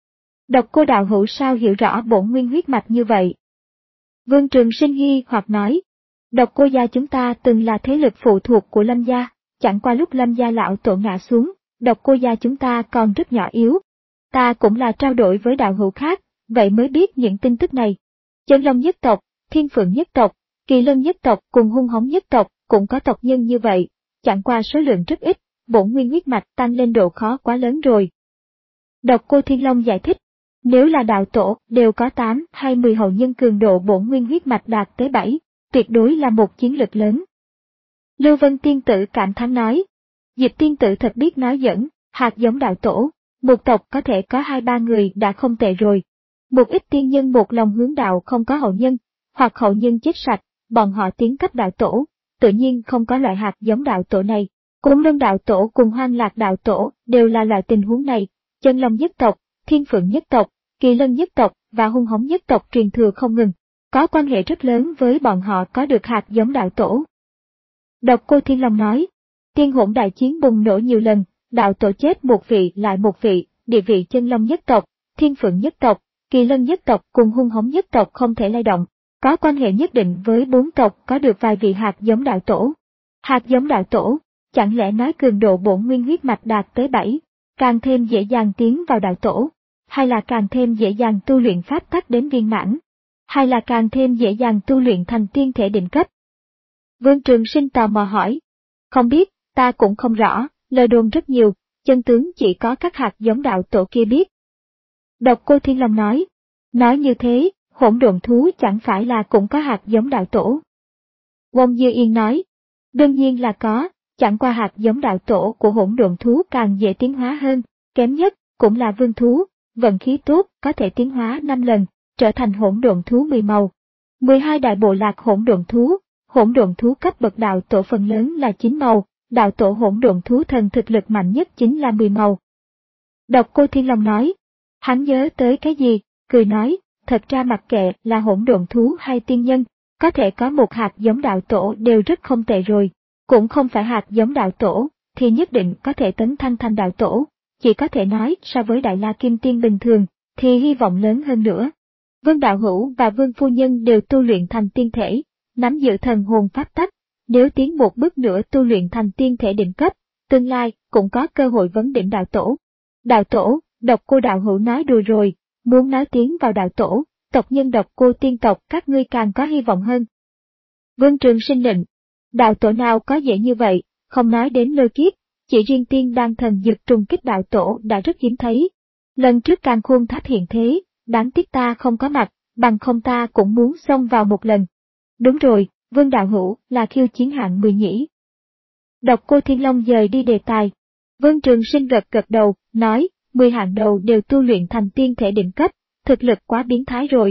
Độc Cô đạo hữu sao hiểu rõ bổn nguyên huyết mạch như vậy? Vương Trường Sinh nghi hoặc nói, Độc Cô gia chúng ta từng là thế lực phụ thuộc của Lâm gia, chẳng qua lúc Lâm gia lão tổ ngã xuống, Độc Cô gia chúng ta còn rất nhỏ yếu. Ta cũng là trao đổi với đạo hữu khác, vậy mới biết những tin tức này. Chân Long nhất tộc, Thiên Phượng nhất tộc, Kỳ Lân nhất tộc cùng Hung Hống nhất tộc cũng có tộc nhân như vậy, chẳng qua số lượng rất ít, bổn nguyên huyết mạch tăng lên độ khó quá lớn rồi. Độc Cô Thiên Long giải thích, nếu là đạo tổ đều có tám hay mười hậu nhân cường độ bổn nguyên huyết mạch đạt tới bảy, tuyệt đối là một chiến lực lớn. Lưu Vân Tiên Tử cảm thán nói, Diệp Tiên Tử thật biết nói dẫn, hạt giống đạo tổ, một tộc có thể có hai ba người đã không tệ rồi. Một ít tiên nhân một lòng hướng đạo không có hậu nhân, hoặc hậu nhân chết sạch, bọn họ tiến cấp đạo tổ, tự nhiên không có loại hạt giống đạo tổ này, Côn Lôn đạo tổ cùng Hoang Lạc đạo tổ đều là loại tình huống này, Chân Long nhất tộc, Thiên Phượng nhất tộc, Kỳ Lân nhất tộc và Hung Hống nhất tộc truyền thừa không ngừng, có quan hệ rất lớn với bọn họ có được hạt giống đạo tổ. Độc Cô Thiên Long nói, Tiên Hỗn đại chiến bùng nổ nhiều lần, đạo tổ chết một vị lại một vị, địa vị Chân Long nhất tộc, Thiên Phượng nhất tộc, Kỳ Lân nhất tộc cùng Hung Hống nhất tộc không thể lay động, có quan hệ nhất định với bốn tộc có được vài vị hạt giống đạo tổ. Hạt giống đạo tổ, chẳng lẽ nói cường độ bổn nguyên huyết mạch đạt tới bảy, càng thêm dễ dàng tiến vào đạo tổ, hay là càng thêm dễ dàng tu luyện pháp tắc đến viên mãn, hay là càng thêm dễ dàng tu luyện thành tiên thể đỉnh cấp? Vương Trường Sinh tò mò hỏi. Không biết, ta cũng không rõ, lời đồn rất nhiều, chân tướng chỉ có các hạt giống đạo tổ kia biết. Độc Cô Thiên Long nói. Nói như thế, hỗn độn thú chẳng phải là cũng có hạt giống đạo tổ? Wong Dư Yên nói. Đương nhiên là có, chẳng qua hạt giống đạo tổ của hỗn độn thú càng dễ tiến hóa hơn, kém nhất cũng là vương thú, vận khí tốt có thể tiến hóa năm lần, trở thành hỗn độn thú mười màu. mười hai đại bộ lạc hỗn độn thú, hỗn độn thú cấp bậc đạo tổ phần lớn là chín màu, đạo tổ hỗn độn thú thần thực lực mạnh nhất chính là mười màu. Độc Cô Thiên Long nói. Hắn nhớ tới cái gì, cười nói, thật ra mặc kệ là hỗn độn thú hay tiên nhân, có thể có một hạt giống đạo tổ đều rất không tệ rồi, cũng không phải hạt giống đạo tổ, thì nhất định có thể tấn thăng thành đạo tổ, chỉ có thể nói so với Đại La Kim Tiên bình thường, thì hy vọng lớn hơn nữa. Vương Đạo Hữu và Vương Phu Nhân đều tu luyện thành tiên thể, nắm giữ thần hồn pháp tắc, nếu tiến một bước nữa tu luyện thành tiên thể đỉnh cấp, tương lai cũng có cơ hội vấn đỉnh đạo tổ. Đạo tổ, Độc Cô Đạo Hữu nói đùa rồi, muốn nói tiến vào đạo tổ, tộc nhân Độc Cô tiên tộc các ngươi càng có hy vọng hơn. Vương Trường Sinh định, đạo tổ nào có dễ như vậy, không nói đến lôi kiếp, chỉ riêng tiên đan thần dược trùng kích đạo tổ đã rất hiếm thấy. Lần trước Càn Khôn Tháp hiện thế, đáng tiếc ta không có mặt, bằng không ta cũng muốn xông vào một lần. Đúng rồi, Vương Đạo Hữu là khiêu chiến hạng mười nhỉ. Độc Cô Thiên Long dời đi đề tài. Vương Trường Sinh gật gật đầu, nói, mười hạng đầu đều tu luyện thành tiên thể đỉnh cấp, thực lực quá biến thái rồi.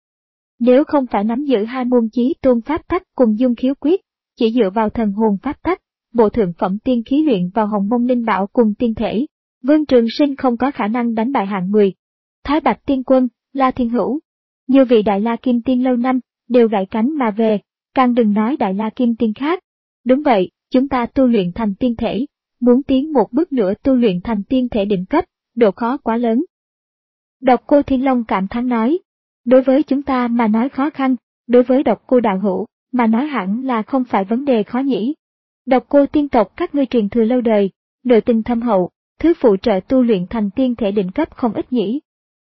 Nếu không phải nắm giữ hai môn chí tôn pháp tắc cùng dung khiếu quyết, chỉ dựa vào thần hồn pháp tắc, bộ thượng phẩm tiên khí luyện vào hồng mông linh bảo cùng tiên thể, Vương Trường Sinh không có khả năng đánh bại hạng mười. Thái Bạch Tiên Quân, La Thiên Hữu, nhiều vị Đại La Kim Tiên lâu năm, đều gãy cánh mà về, càng đừng nói Đại La Kim Tiên khác. Đúng vậy, chúng ta tu luyện thành tiên thể, muốn tiến một bước nữa tu luyện thành tiên thể đỉnh cấp, độ khó quá lớn. Độc Cô Thiên Long cảm thán nói, đối với chúng ta mà nói khó khăn, đối với Độc Cô Đạo Hữu mà nói hẳn là không phải vấn đề khó nhỉ. Độc Cô tiên tộc các ngươi truyền thừa lâu đời, nội tình thâm hậu, thứ phụ trợ tu luyện thành tiên thể đỉnh cấp không ít nhỉ.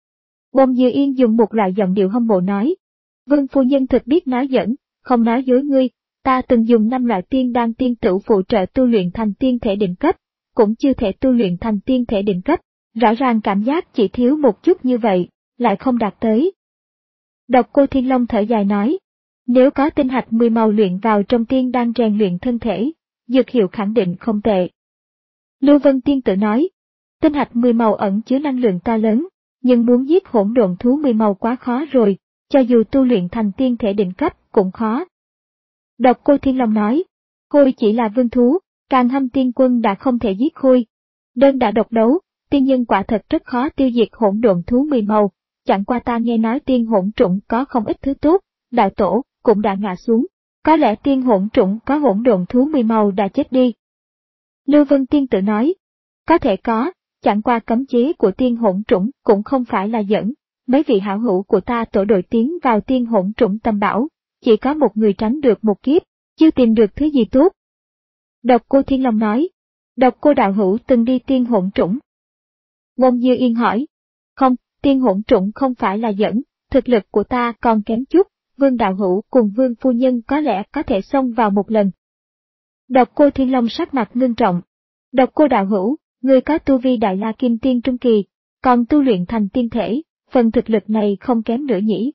Bông Dư Yên dùng một loại giọng điệu hâm mộ nói, Vương Phu Nhân thực biết nói giỡn, không nói dối ngươi, ta từng dùng năm loại tiên đan tiên tửu phụ trợ tu luyện thành tiên thể đỉnh cấp, cũng chưa thể tu luyện thành tiên thể đỉnh cấp, rõ ràng cảm giác chỉ thiếu một chút như vậy, lại không đạt tới. Độc Cô Thiên Long thở dài nói, nếu có tinh hạch mười màu luyện vào trong tiên đan rèn luyện thân thể, dược hiệu khẳng định không tệ. Lưu Vân Tiên Tử nói, tinh hạch mười màu ẩn chứa năng lượng to lớn, nhưng muốn giết hỗn độn thú mười màu quá khó rồi, cho dù tu luyện thành tiên thể đỉnh cấp cũng khó. Độc Cô Thiên Long nói, Khôi chỉ là vương thú, Càng Hâm Tiên Quân đã không thể giết Khôi. Đơn đã độc đấu, tiên nhân quả thật rất khó tiêu diệt hỗn độn thú mười màu, chẳng qua ta nghe nói tiên hỗn trùng có không ít thứ tốt, đạo tổ cũng đã ngã xuống, có lẽ tiên hỗn trùng có hỗn độn thú mười màu đã chết đi. Lưu Vân Tiên Tử nói, có thể có, chẳng qua cấm chế của tiên hỗn trùng cũng không phải là giỡn, mấy vị hảo hữu của ta tổ đội tiến vào tiên hỗn trùng tầm bảo, chỉ có một người tránh được một kiếp, chưa tìm được thứ gì tốt. Độc Cô Thiên Long nói, Độc Cô Đạo Hữu từng đi tiên hỗn trùng. Ngôn Dư Yên hỏi, không, tiên hỗn trùng không phải là giỡn, thực lực của ta còn kém chút, Vương Đạo Hữu cùng Vương Phu Nhân có lẽ có thể xông vào một lần. Độc Cô Thiên Long sắc mặt ngưng trọng. Độc Cô Đạo Hữu, người có tu vi Đại La Kim Tiên trung kỳ, còn tu luyện thành tiên thể, phần thực lực này không kém nữa nhỉ.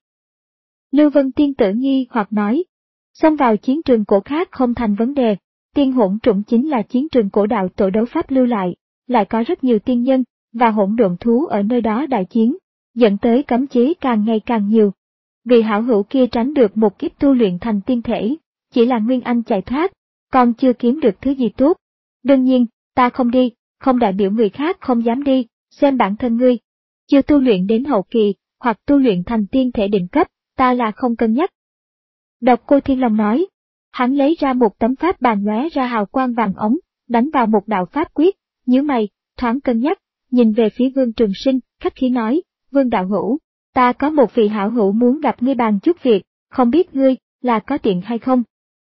Lưu Vân Tiên Tử nghi hoặc nói, xông vào chiến trường cổ khác không thành vấn đề, tiên hỗn trùng chính là chiến trường cổ đạo tổ đấu pháp lưu lại, lại có rất nhiều tiên nhân và hỗn độn thú ở nơi đó đại chiến, dẫn tới cấm chế càng ngày càng nhiều. Vị hảo hữu kia tránh được một kiếp tu luyện thành tiên thể, chỉ là Nguyên Anh chạy thoát, còn chưa kiếm được thứ gì tốt. Đương nhiên, ta không đi, không đại biểu người khác không dám đi, xem bản thân ngươi. Chưa tu luyện đến hậu kỳ, hoặc tu luyện thành tiên thể đỉnh cấp, ta là không cân nhắc. Độc Cô Thiên Long nói. Hắn lấy ra một tấm pháp bàn lóe ra hào quang vàng ống, đánh vào một đạo pháp quyết, nhíu mày, thoáng cân nhắc, nhìn về phía Vương Trường Sinh, khách khí nói, Vương đạo hữu, ta có một vị hảo hữu muốn gặp ngươi bàn chút việc, không biết ngươi, là có tiện hay không?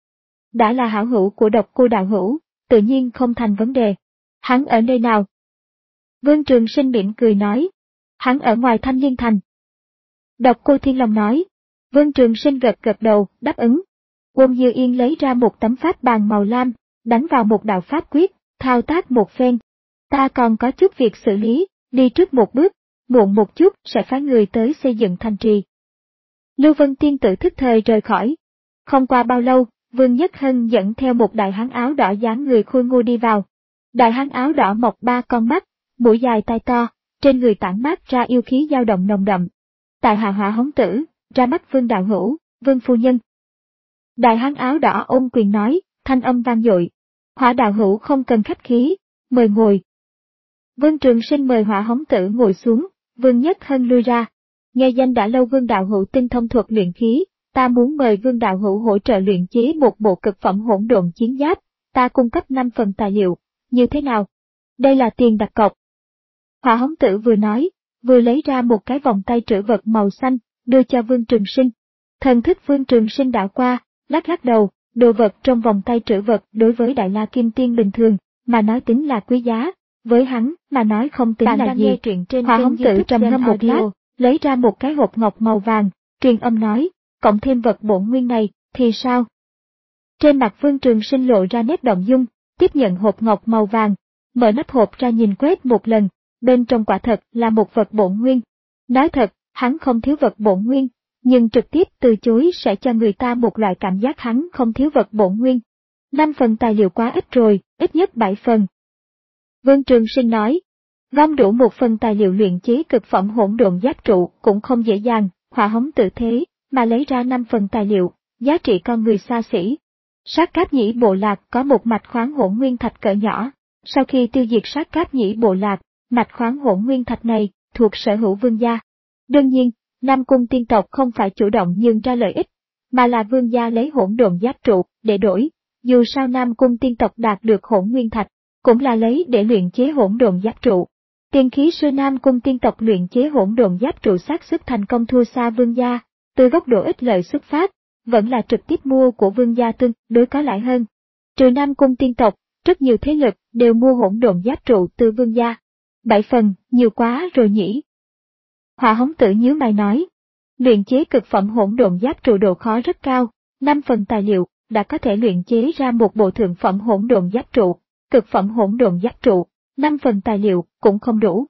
Đã là hảo hữu của Độc Cô đạo hữu, tự nhiên không thành vấn đề. Hắn ở nơi nào? Vương Trường Sinh mỉm cười nói, hắn ở ngoài Thanh Liên Thành. Độc Cô Thiên Long nói, Vương Trường Sinh gật gật đầu, đáp ứng. Quân Dư Yên lấy ra một tấm pháp bàn màu lam, đánh vào một đạo pháp quyết, thao tác một phen. Ta còn có chút việc xử lý, đi trước một bước, muộn một chút sẽ phái người tới xây dựng thành trì. Lưu Vân Tiên Tử thức thời rời khỏi. Không qua bao lâu, Vương Nhất Hân dẫn theo một đại hán áo đỏ dáng người khôi ngô đi vào. Đại hán áo đỏ mọc ba con mắt, mũi dài tai to, trên người tản mát ra yêu khí dao động nồng đậm. Tại hạ Hỏa Hống Tử, ra mắt Vương đạo hữu, Vương phu nhân. Đại hán áo đỏ ôm quyền nói, thanh âm vang dội. Hỏa đạo hữu không cần khách khí, mời ngồi. Vương Trường Sinh mời Hỏa Hống Tử ngồi xuống, Vương Nhất Hân lui ra. Nghe danh đã lâu Vương đạo hữu tinh thông thuật luyện khí, ta muốn mời Vương đạo hữu hỗ trợ luyện chế một bộ cực phẩm hỗn độn chiến giáp, ta cung cấp năm phần tài liệu, như thế nào? Đây là tiền đặt cọc. Hỏa Hống Tử vừa nói, vừa lấy ra một cái vòng tay trữ vật màu xanh, đưa cho Vương Trường Sinh. Thần thức Vương Trường Sinh đảo qua, lắc lắc đầu, đồ vật trong vòng tay trữ vật đối với Đại La Kim Tiên bình thường, mà nói tính là quý giá, với hắn mà nói không tính là gì. Hỏa Hống Tử trầm ngâm một lát, lấy ra một cái hộp ngọc màu vàng, truyền âm nói, cộng thêm vật bổn nguyên này, thì sao? Trên mặt Vương Trường Sinh lộ ra nét động dung, tiếp nhận hộp ngọc màu vàng, mở nắp hộp ra nhìn quét một lần, bên trong quả thật là một vật bổn nguyên. Nói thật, hắn không thiếu vật bổn nguyên, nhưng trực tiếp từ chối sẽ cho người ta một loại cảm giác hắn không thiếu vật bổn nguyên. Năm phần tài liệu quá ít rồi, ít nhất bảy phần. Vương Trường Sinh nói, gom đủ một phần tài liệu luyện chế cực phẩm hỗn độn giáp trụ cũng không dễ dàng, Hỏa Hống Tử thế, mà lấy ra năm phần tài liệu, giá trị con người xa xỉ. Sát Cáp Nhĩ bộ lạc có một mạch khoáng hỗn nguyên thạch cỡ nhỏ, sau khi tiêu diệt Sát Cáp Nhĩ bộ lạc, mạch khoáng hỗn nguyên thạch này thuộc sở hữu Vương gia. Đương nhiên, Nam Cung tiên tộc không phải chủ động nhường ra lợi ích, mà là Vương gia lấy hỗn độn giáp trụ để đổi. Dù sao Nam Cung tiên tộc đạt được hỗn nguyên thạch, cũng là lấy để luyện chế hỗn độn giáp trụ. Tiên khí sư Nam Cung tiên tộc luyện chế hỗn độn giáp trụ xác suất thành công thua xa Vương gia, từ góc độ ích lợi xuất phát, vẫn là trực tiếp mua của Vương gia tương đối có lãi hơn. Trừ Nam Cung tiên tộc, rất nhiều thế lực đều mua hỗn độn giáp trụ từ Vương gia. Bảy phần, nhiều quá rồi nhỉ? Hỏa Hống Tử nhíu mày nói, luyện chế cực phẩm hỗn độn giáp trụ độ khó rất cao, năm phần tài liệu đã có thể luyện chế ra một bộ thượng phẩm hỗn độn giáp trụ, cực phẩm hỗn độn giáp trụ, năm phần tài liệu cũng không đủ.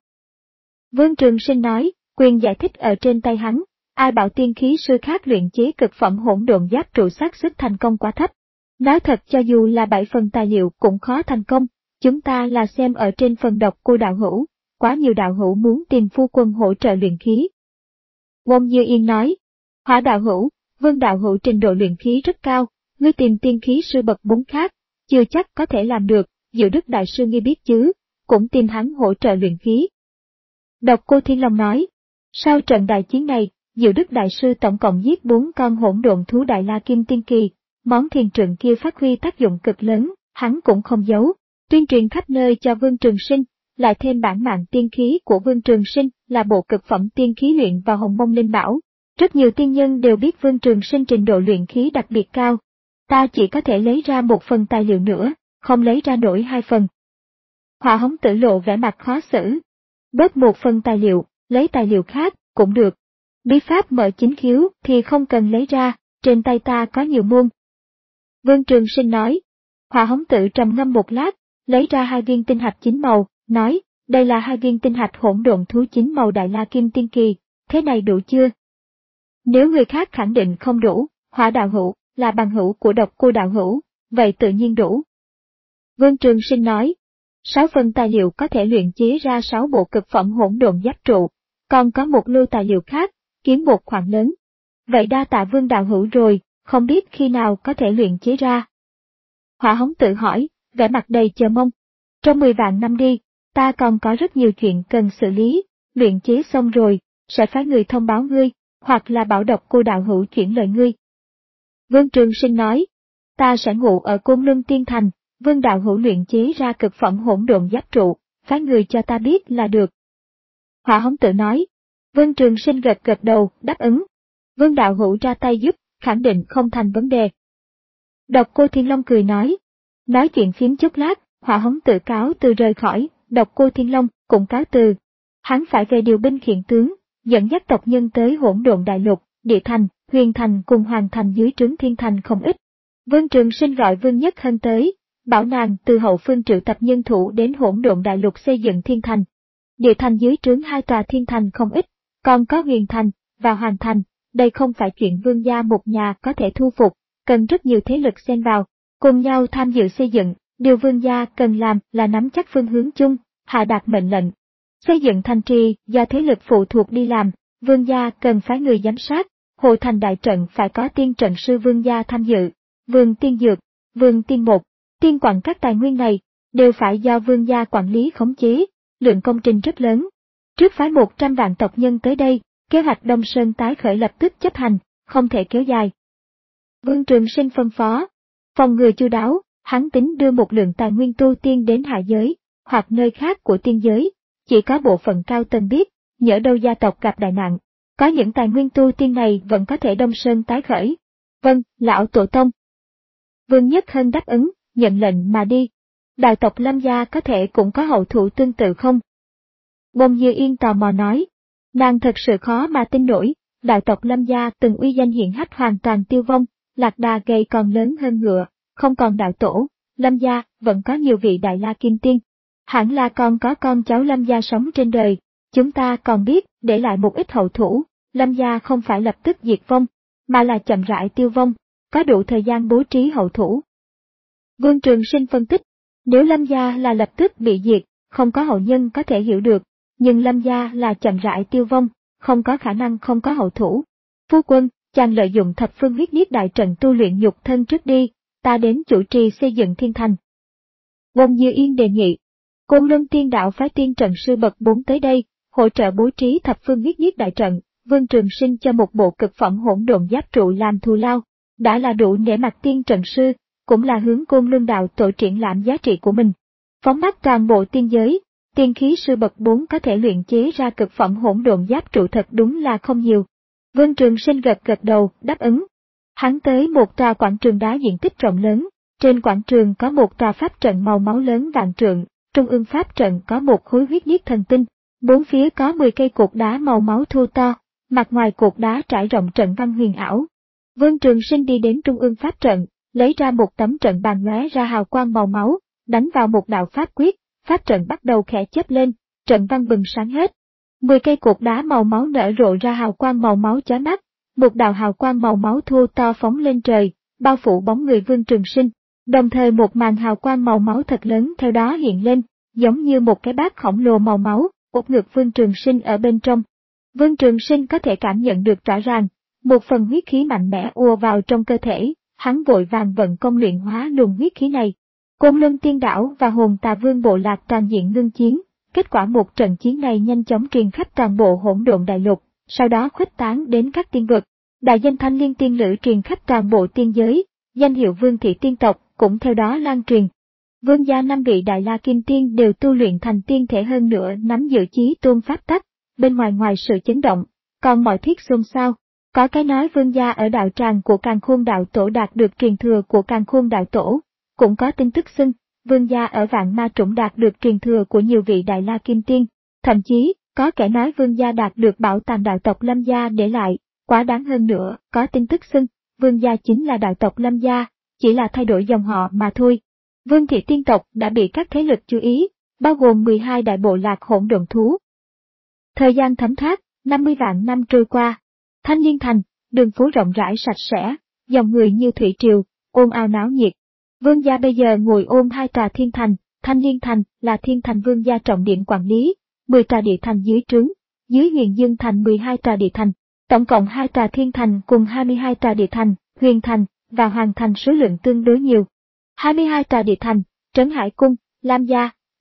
Vương Trường Sinh nói, quyền giải thích ở trên tay hắn, ai bảo tiên khí sư khác luyện chế cực phẩm hỗn độn giáp trụ xác suất thành công quá thấp. Nói thật cho dù là bảy phần tài liệu cũng khó thành công, chúng ta là xem ở trên phần Độc Cô đạo hữu, quá nhiều đạo hữu muốn tìm phu quân hỗ trợ luyện khí. Quân Dư Yên nói, Hỏa đạo hữu, Vương đạo hữu trình độ luyện khí rất cao, ngươi tìm tiên khí sư bậc bốn khác, chưa chắc có thể làm được, Diệu Đức đại sư ngươi biết chứ, cũng tìm hắn hỗ trợ luyện khí. Độc Cô Thiên Long nói, sau trận đại chiến này, Diệu Đức đại sư tổng cộng giết bốn con hỗn độn thú Đại La Kim Tiên Kỳ, món thiền trượng kia phát huy tác dụng cực lớn, hắn cũng không giấu, tuyên truyền khắp nơi cho Vương Trường Sinh, lại thêm bản mạng tiên khí của Vương Trường Sinh là bộ cực phẩm tiên khí luyện vào Hồng Mông Linh Bảo. Rất nhiều tiên nhân đều biết Vương Trường Sinh trình độ luyện khí đặc biệt cao. Ta chỉ có thể lấy ra một phần tài liệu nữa, không lấy ra nổi hai phần. Hỏa Hống Tử lộ vẻ mặt khó xử. Bớt một phần tài liệu, lấy tài liệu khác, cũng được. Bí pháp mở chính khiếu thì không cần lấy ra, trên tay ta có nhiều môn. Vương Trường Sinh nói. Hỏa Hống Tử trầm ngâm một lát, lấy ra hai viên tinh hạch chín màu, nói, đây là hai viên tinh hạch hỗn độn thú chín màu Đại La Kim Tiên Kỳ, thế này đủ chưa? Nếu người khác khẳng định không đủ, Hỏa đạo hữu là bằng hữu của Độc Cô đạo hữu, vậy tự nhiên đủ. Vương Trường Sinh nói, sáu phần tài liệu có thể luyện chế ra sáu bộ cực phẩm hỗn độn giáp trụ, còn có một lưu tài liệu khác, kiếm một khoản lớn. Vậy đa tạ Vương đạo hữu rồi, không biết khi nào có thể luyện chế ra. Hỏa Hống Tử hỏi, vẻ mặt đầy chờ mong, Trong mười vạn năm đi, ta còn có rất nhiều chuyện cần xử lý, luyện chế xong rồi, sẽ phái người thông báo ngươi, hoặc là bảo độc cô đạo hữu chuyển lời ngươi. Vương Trường Sinh nói, ta sẽ ngủ ở Côn Luân Tiên Thành, Vương đạo hữu luyện chế ra cực phẩm hỗn độn giáp trụ, phái người cho ta biết là được. Hỏa Hống Tự nói, Vương Trường Sinh gật gật đầu, đáp ứng. Vương đạo hữu ra tay giúp, khẳng định không thành vấn đề. Độc Cô Thiên Long cười nói, nói chuyện phím chốc lát, Hỏa Hống Tự cáo từ rời khỏi, Độc Cô Thiên Long cũng cáo từ. Hắn phải về điều binh khiển tướng, dẫn dắt tộc nhân tới Hỗn Độn Đại Lục, Địa Thành, Huyền Thành cùng Hoàng Thành dưới trướng Thiên Thành không ít. Vương Trường Sinh gọi Vương Nhất Hân tới, bảo nàng từ hậu phương triệu tập nhân thủ đến Hỗn Độn Đại Lục xây dựng Thiên Thành. Địa Thành dưới trướng hai tòa Thiên Thành không ít, còn có Huyền Thành và Hoàng Thành, đây không phải chuyện vương gia một nhà có thể thu phục, cần rất nhiều thế lực xen vào, cùng nhau tham dự xây dựng. Điều vương gia cần làm là nắm chắc phương hướng chung, hạ đạt mệnh lệnh. Xây dựng thành trì do thế lực phụ thuộc đi làm, vương gia cần phái người giám sát, hộ thành đại trận phải có tiên trận sư vương gia tham dự, vương tiên dược, vương tiên một, tiên quản các tài nguyên này, đều phải do vương gia quản lý khống chế, lượng công trình rất lớn. Trước phái một trăm vạn tộc nhân tới đây, kế hoạch Đông Sơn tái khởi lập tức chấp hành, không thể kéo dài. Vương Trường Sinh phân phó, phòng ngừa chu đáo. Hắn tính đưa một lượng tài nguyên tu tiên đến hạ giới, hoặc nơi khác của tiên giới, chỉ có bộ phận cao tầng biết, nhỡ đâu gia tộc gặp đại nạn. Có những tài nguyên tu tiên này vẫn có thể Đông Sơn tái khởi. Vâng, lão tổ tông. Vương Nhất Hân đáp ứng, nhận lệnh mà đi. Đại tộc Lâm gia có thể cũng có hậu thủ tương tự không? Bông Như Yên tò mò nói, nàng thật sự khó mà tin nổi, đại tộc Lâm gia từng uy danh hiển hách hoàn toàn tiêu vong, lạc đà gầy còn lớn hơn ngựa. Không còn đạo tổ, Lâm gia vẫn có nhiều vị đại la kim tiên. Hẳn là còn có con cháu Lâm gia sống trên đời, chúng ta còn biết để lại một ít hậu thủ, Lâm gia không phải lập tức diệt vong, mà là chậm rãi tiêu vong, có đủ thời gian bố trí hậu thủ. Vương Trường Sinh phân tích, nếu Lâm gia là lập tức bị diệt, không có hậu nhân có thể hiểu được, nhưng Lâm gia là chậm rãi tiêu vong, không có khả năng không có hậu thủ. Phu quân, chàng lợi dụng thập phương huyết niết đại trận tu luyện nhục thân trước đi. Ta đến chủ trì xây dựng Thiên Thành. Bông Như Yên đề nghị, Côn Luân Tiên Đạo phái tiên trận sư bậc bốn tới đây, hỗ trợ bố trí thập phương huyết niết đại trận, Vương Trường Sinh cho một bộ cực phẩm hỗn độn giáp trụ làm thù lao, đã là đủ nể mặt tiên trận sư, cũng là hướng Côn Luân Đạo tổ triển lãm giá trị của mình. Phóng mắt toàn bộ tiên giới, tiên khí sư bậc bốn có thể luyện chế ra cực phẩm hỗn độn giáp trụ thật đúng là không nhiều. Vương Trường Sinh gật gật đầu, đáp ứng. Hắn tới một tòa quảng trường đá diện tích rộng lớn, trên quảng trường có một tòa pháp trận màu máu lớn vạn trượng, trung ương pháp trận có một khối huyết niết thần tinh, bốn phía có mười cây cột đá màu máu thô to, mặt ngoài cột đá trải rộng trận văn huyền ảo. Vương Trường Sinh đi đến trung ương pháp trận, lấy ra một tấm trận bàn lóe ra hào quang màu máu, đánh vào một đạo pháp quyết, pháp trận bắt đầu khẽ chớp lên, trận văn bừng sáng hết. Mười cây cột đá màu máu nở rộ ra hào quang màu máu chói mắt. Một đạo hào quang màu máu thô to phóng lên trời, bao phủ bóng người Vương Trường Sinh, đồng thời một màn hào quang màu máu thật lớn theo đó hiện lên, giống như một cái bát khổng lồ màu máu, úp ngược Vương Trường Sinh ở bên trong. Vương Trường Sinh có thể cảm nhận được rõ ràng, một phần huyết khí mạnh mẽ ùa vào trong cơ thể, hắn vội vàng vận công luyện hóa luồng huyết khí này. Côn Luân Tiên Đảo và Hồn Tà Vương bộ lạc toàn diện ngưng chiến, kết quả một trận chiến này nhanh chóng truyền khắp toàn bộ Hỗn Độn Đại Lục, sau đó khuếch tán đến các tiên vực. Đại danh Thanh Liên Tiên Lữ truyền khắp toàn bộ tiên giới, danh hiệu Vương thị tiên tộc cũng theo đó lan truyền. Vương gia năm vị Đại La Kim Tiên đều tu luyện thành tiên thể hơn nữa nắm giữ chí tôn pháp tắc, bên ngoài ngoài sự chấn động, còn mọi thuyết xôn xao. Có cái nói Vương gia ở đạo tràng của Càn Khôn Đạo Tổ đạt được truyền thừa của Càn Khôn Đạo Tổ, cũng có tin tức xưng Vương gia ở Vạn Ma Trũng đạt được truyền thừa của nhiều vị Đại La Kim Tiên, thậm chí có kẻ nói Vương gia đạt được bảo tàng đạo tộc Lâm gia để lại. Quá đáng hơn nữa, có tin tức xưng Vương gia chính là đạo tộc Lâm gia, chỉ là thay đổi dòng họ mà thôi. Vương thị tiên tộc đã bị các thế lực chú ý, bao gồm mười hai đại bộ lạc hỗn độn thú. Thời gian thấm thoát, năm mươi vạn năm trôi qua. Thanh Liên Thành, đường phố rộng rãi sạch sẽ, dòng người như thủy triều, ồn ào náo nhiệt. Vương gia bây giờ ngồi ôm hai tòa thiên thành, Thanh Liên Thành là thiên thành vương gia trọng điểm quản lý, mười tòa địa thành dưới trướng, dưới Huyền Dương Thành mười hai tòa địa thành, tổng cộng hai tòa thiên thành cùng hai mươi hai tòa địa thành, Huyền Thành và Hoàng Thành số lượng tương đối nhiều. hai mươi hai tòa địa thành, Trấn Hải Cung, Lam Gia,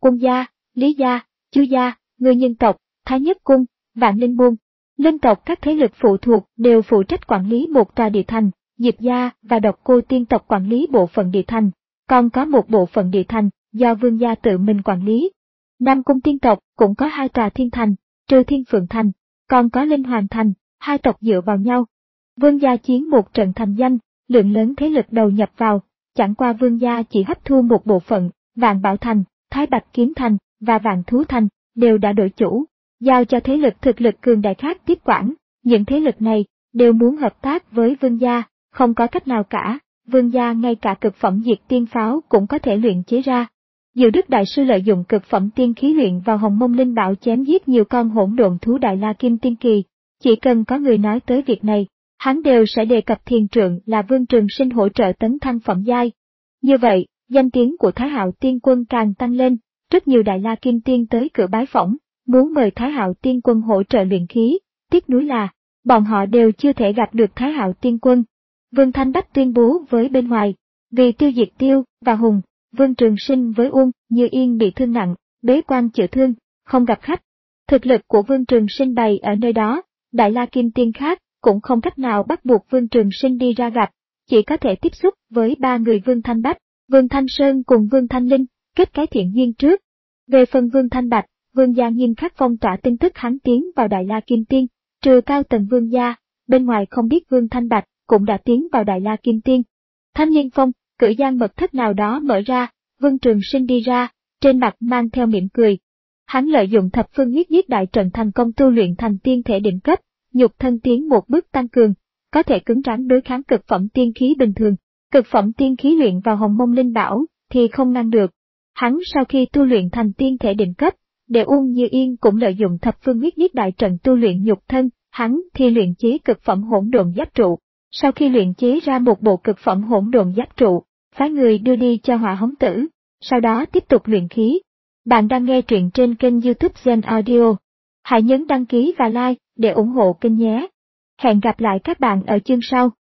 Quân gia, Lý gia, Chu gia, người nhân tộc, Thái Nhất cung, Vạn Linh môn. Linh tộc các thế lực phụ thuộc đều phụ trách quản lý một tòa địa thành, Diệp gia và Độc Cô tiên tộc quản lý bộ phận địa thành, còn có một bộ phận địa thành do Vương gia tự mình quản lý. Nam cung tiên tộc cũng có hai tòa thiên thành, trừ Thiên Phượng thành, còn có Linh Hoàng thành, hai tộc dựa vào nhau. Vương gia chiến một trận thành danh, lượng lớn thế lực đầu nhập vào, chẳng qua Vương gia chỉ hấp thu một bộ phận, Vạn Bảo thành, Thái Bạch Kiếm thành và Vạn Thú thành đều đã đổi chủ, giao cho thế lực thực lực cường đại khác tiếp quản. Những thế lực này đều muốn hợp tác với Vương gia, không có cách nào cả. Vương gia ngay cả cực phẩm diệt tiên pháo cũng có thể luyện chế ra. Diệu Đức đại sư lợi dụng cực phẩm tiên khí luyện vào Hồng Mông Linh Bảo chém giết nhiều con hỗn độn thú Đại La Kim Tiên Kỳ. Chỉ cần có người nói tới việc này, hắn đều sẽ đề cập Thiền Trượng là Vương Trường Sinh hỗ trợ tấn thăng phẩm giai. Như vậy, danh tiếng của Thái Hạo Tiên Quân càng tăng lên, rất nhiều Đại La Kim Tiên tới cửa bái phỏng, muốn mời Thái Hạo Tiên Quân hỗ trợ luyện khí. Tiếc nuối là, bọn họ đều chưa thể gặp được Thái Hạo Tiên Quân. Vương Thanh Bách tuyên bố với bên ngoài, vì tiêu diệt Tiêu và Hùng, Vương Trường Sinh với Uông Như Yên bị thương nặng, bế quan chữa thương, không gặp khách. Thực lực của Vương Trường Sinh bày ở nơi đó, Đại La Kim Tiên khác cũng không cách nào bắt buộc Vương Trường Sinh đi ra gặp, chỉ có thể tiếp xúc với ba người Vương Thanh Bách, Vương Thanh Sơn cùng Vương Thanh Linh, kết cái thiện duyên trước. Về phần Vương Thanh Bạch, Vương gia nghiêm khắc phong tỏa tin tức hắn tiến vào Đại La Kim Tiên, trừ cao tầng Vương gia, bên ngoài không biết Vương Thanh Bạch cũng đã tiến vào Đại La Kim Tiên. Thanh Liên Phong, cử gian mật thất nào đó mở ra, Vương Trường Sinh đi ra, trên mặt mang theo mỉm cười. Hắn lợi dụng thập phương huyết giết đại trận thành công tu luyện thành tiên thể đỉnh cấp, nhục thân tiến một bước tăng cường, có thể cứng rắn đối kháng cực phẩm tiên khí bình thường. Cực phẩm tiên khí luyện vào Hồng Mông Linh Bảo thì không ngăn được. Hắn sau khi tu luyện thành tiên thể đỉnh cấp, để Uông Như Yên cũng lợi dụng thập phương huyết giết đại trận tu luyện nhục thân, hắn thì luyện chế cực phẩm hỗn độn giáp trụ. Sau khi luyện chế ra một bộ cực phẩm hỗn độn giáp trụ, phái người đưa đi cho Hỏa Hống Tử, sau đó tiếp tục luyện khí. Bạn đang nghe truyện trên kênh YouTube Gen Audio. Hãy nhấn đăng ký và like để ủng hộ kênh nhé. Hẹn gặp lại các bạn ở chương sau.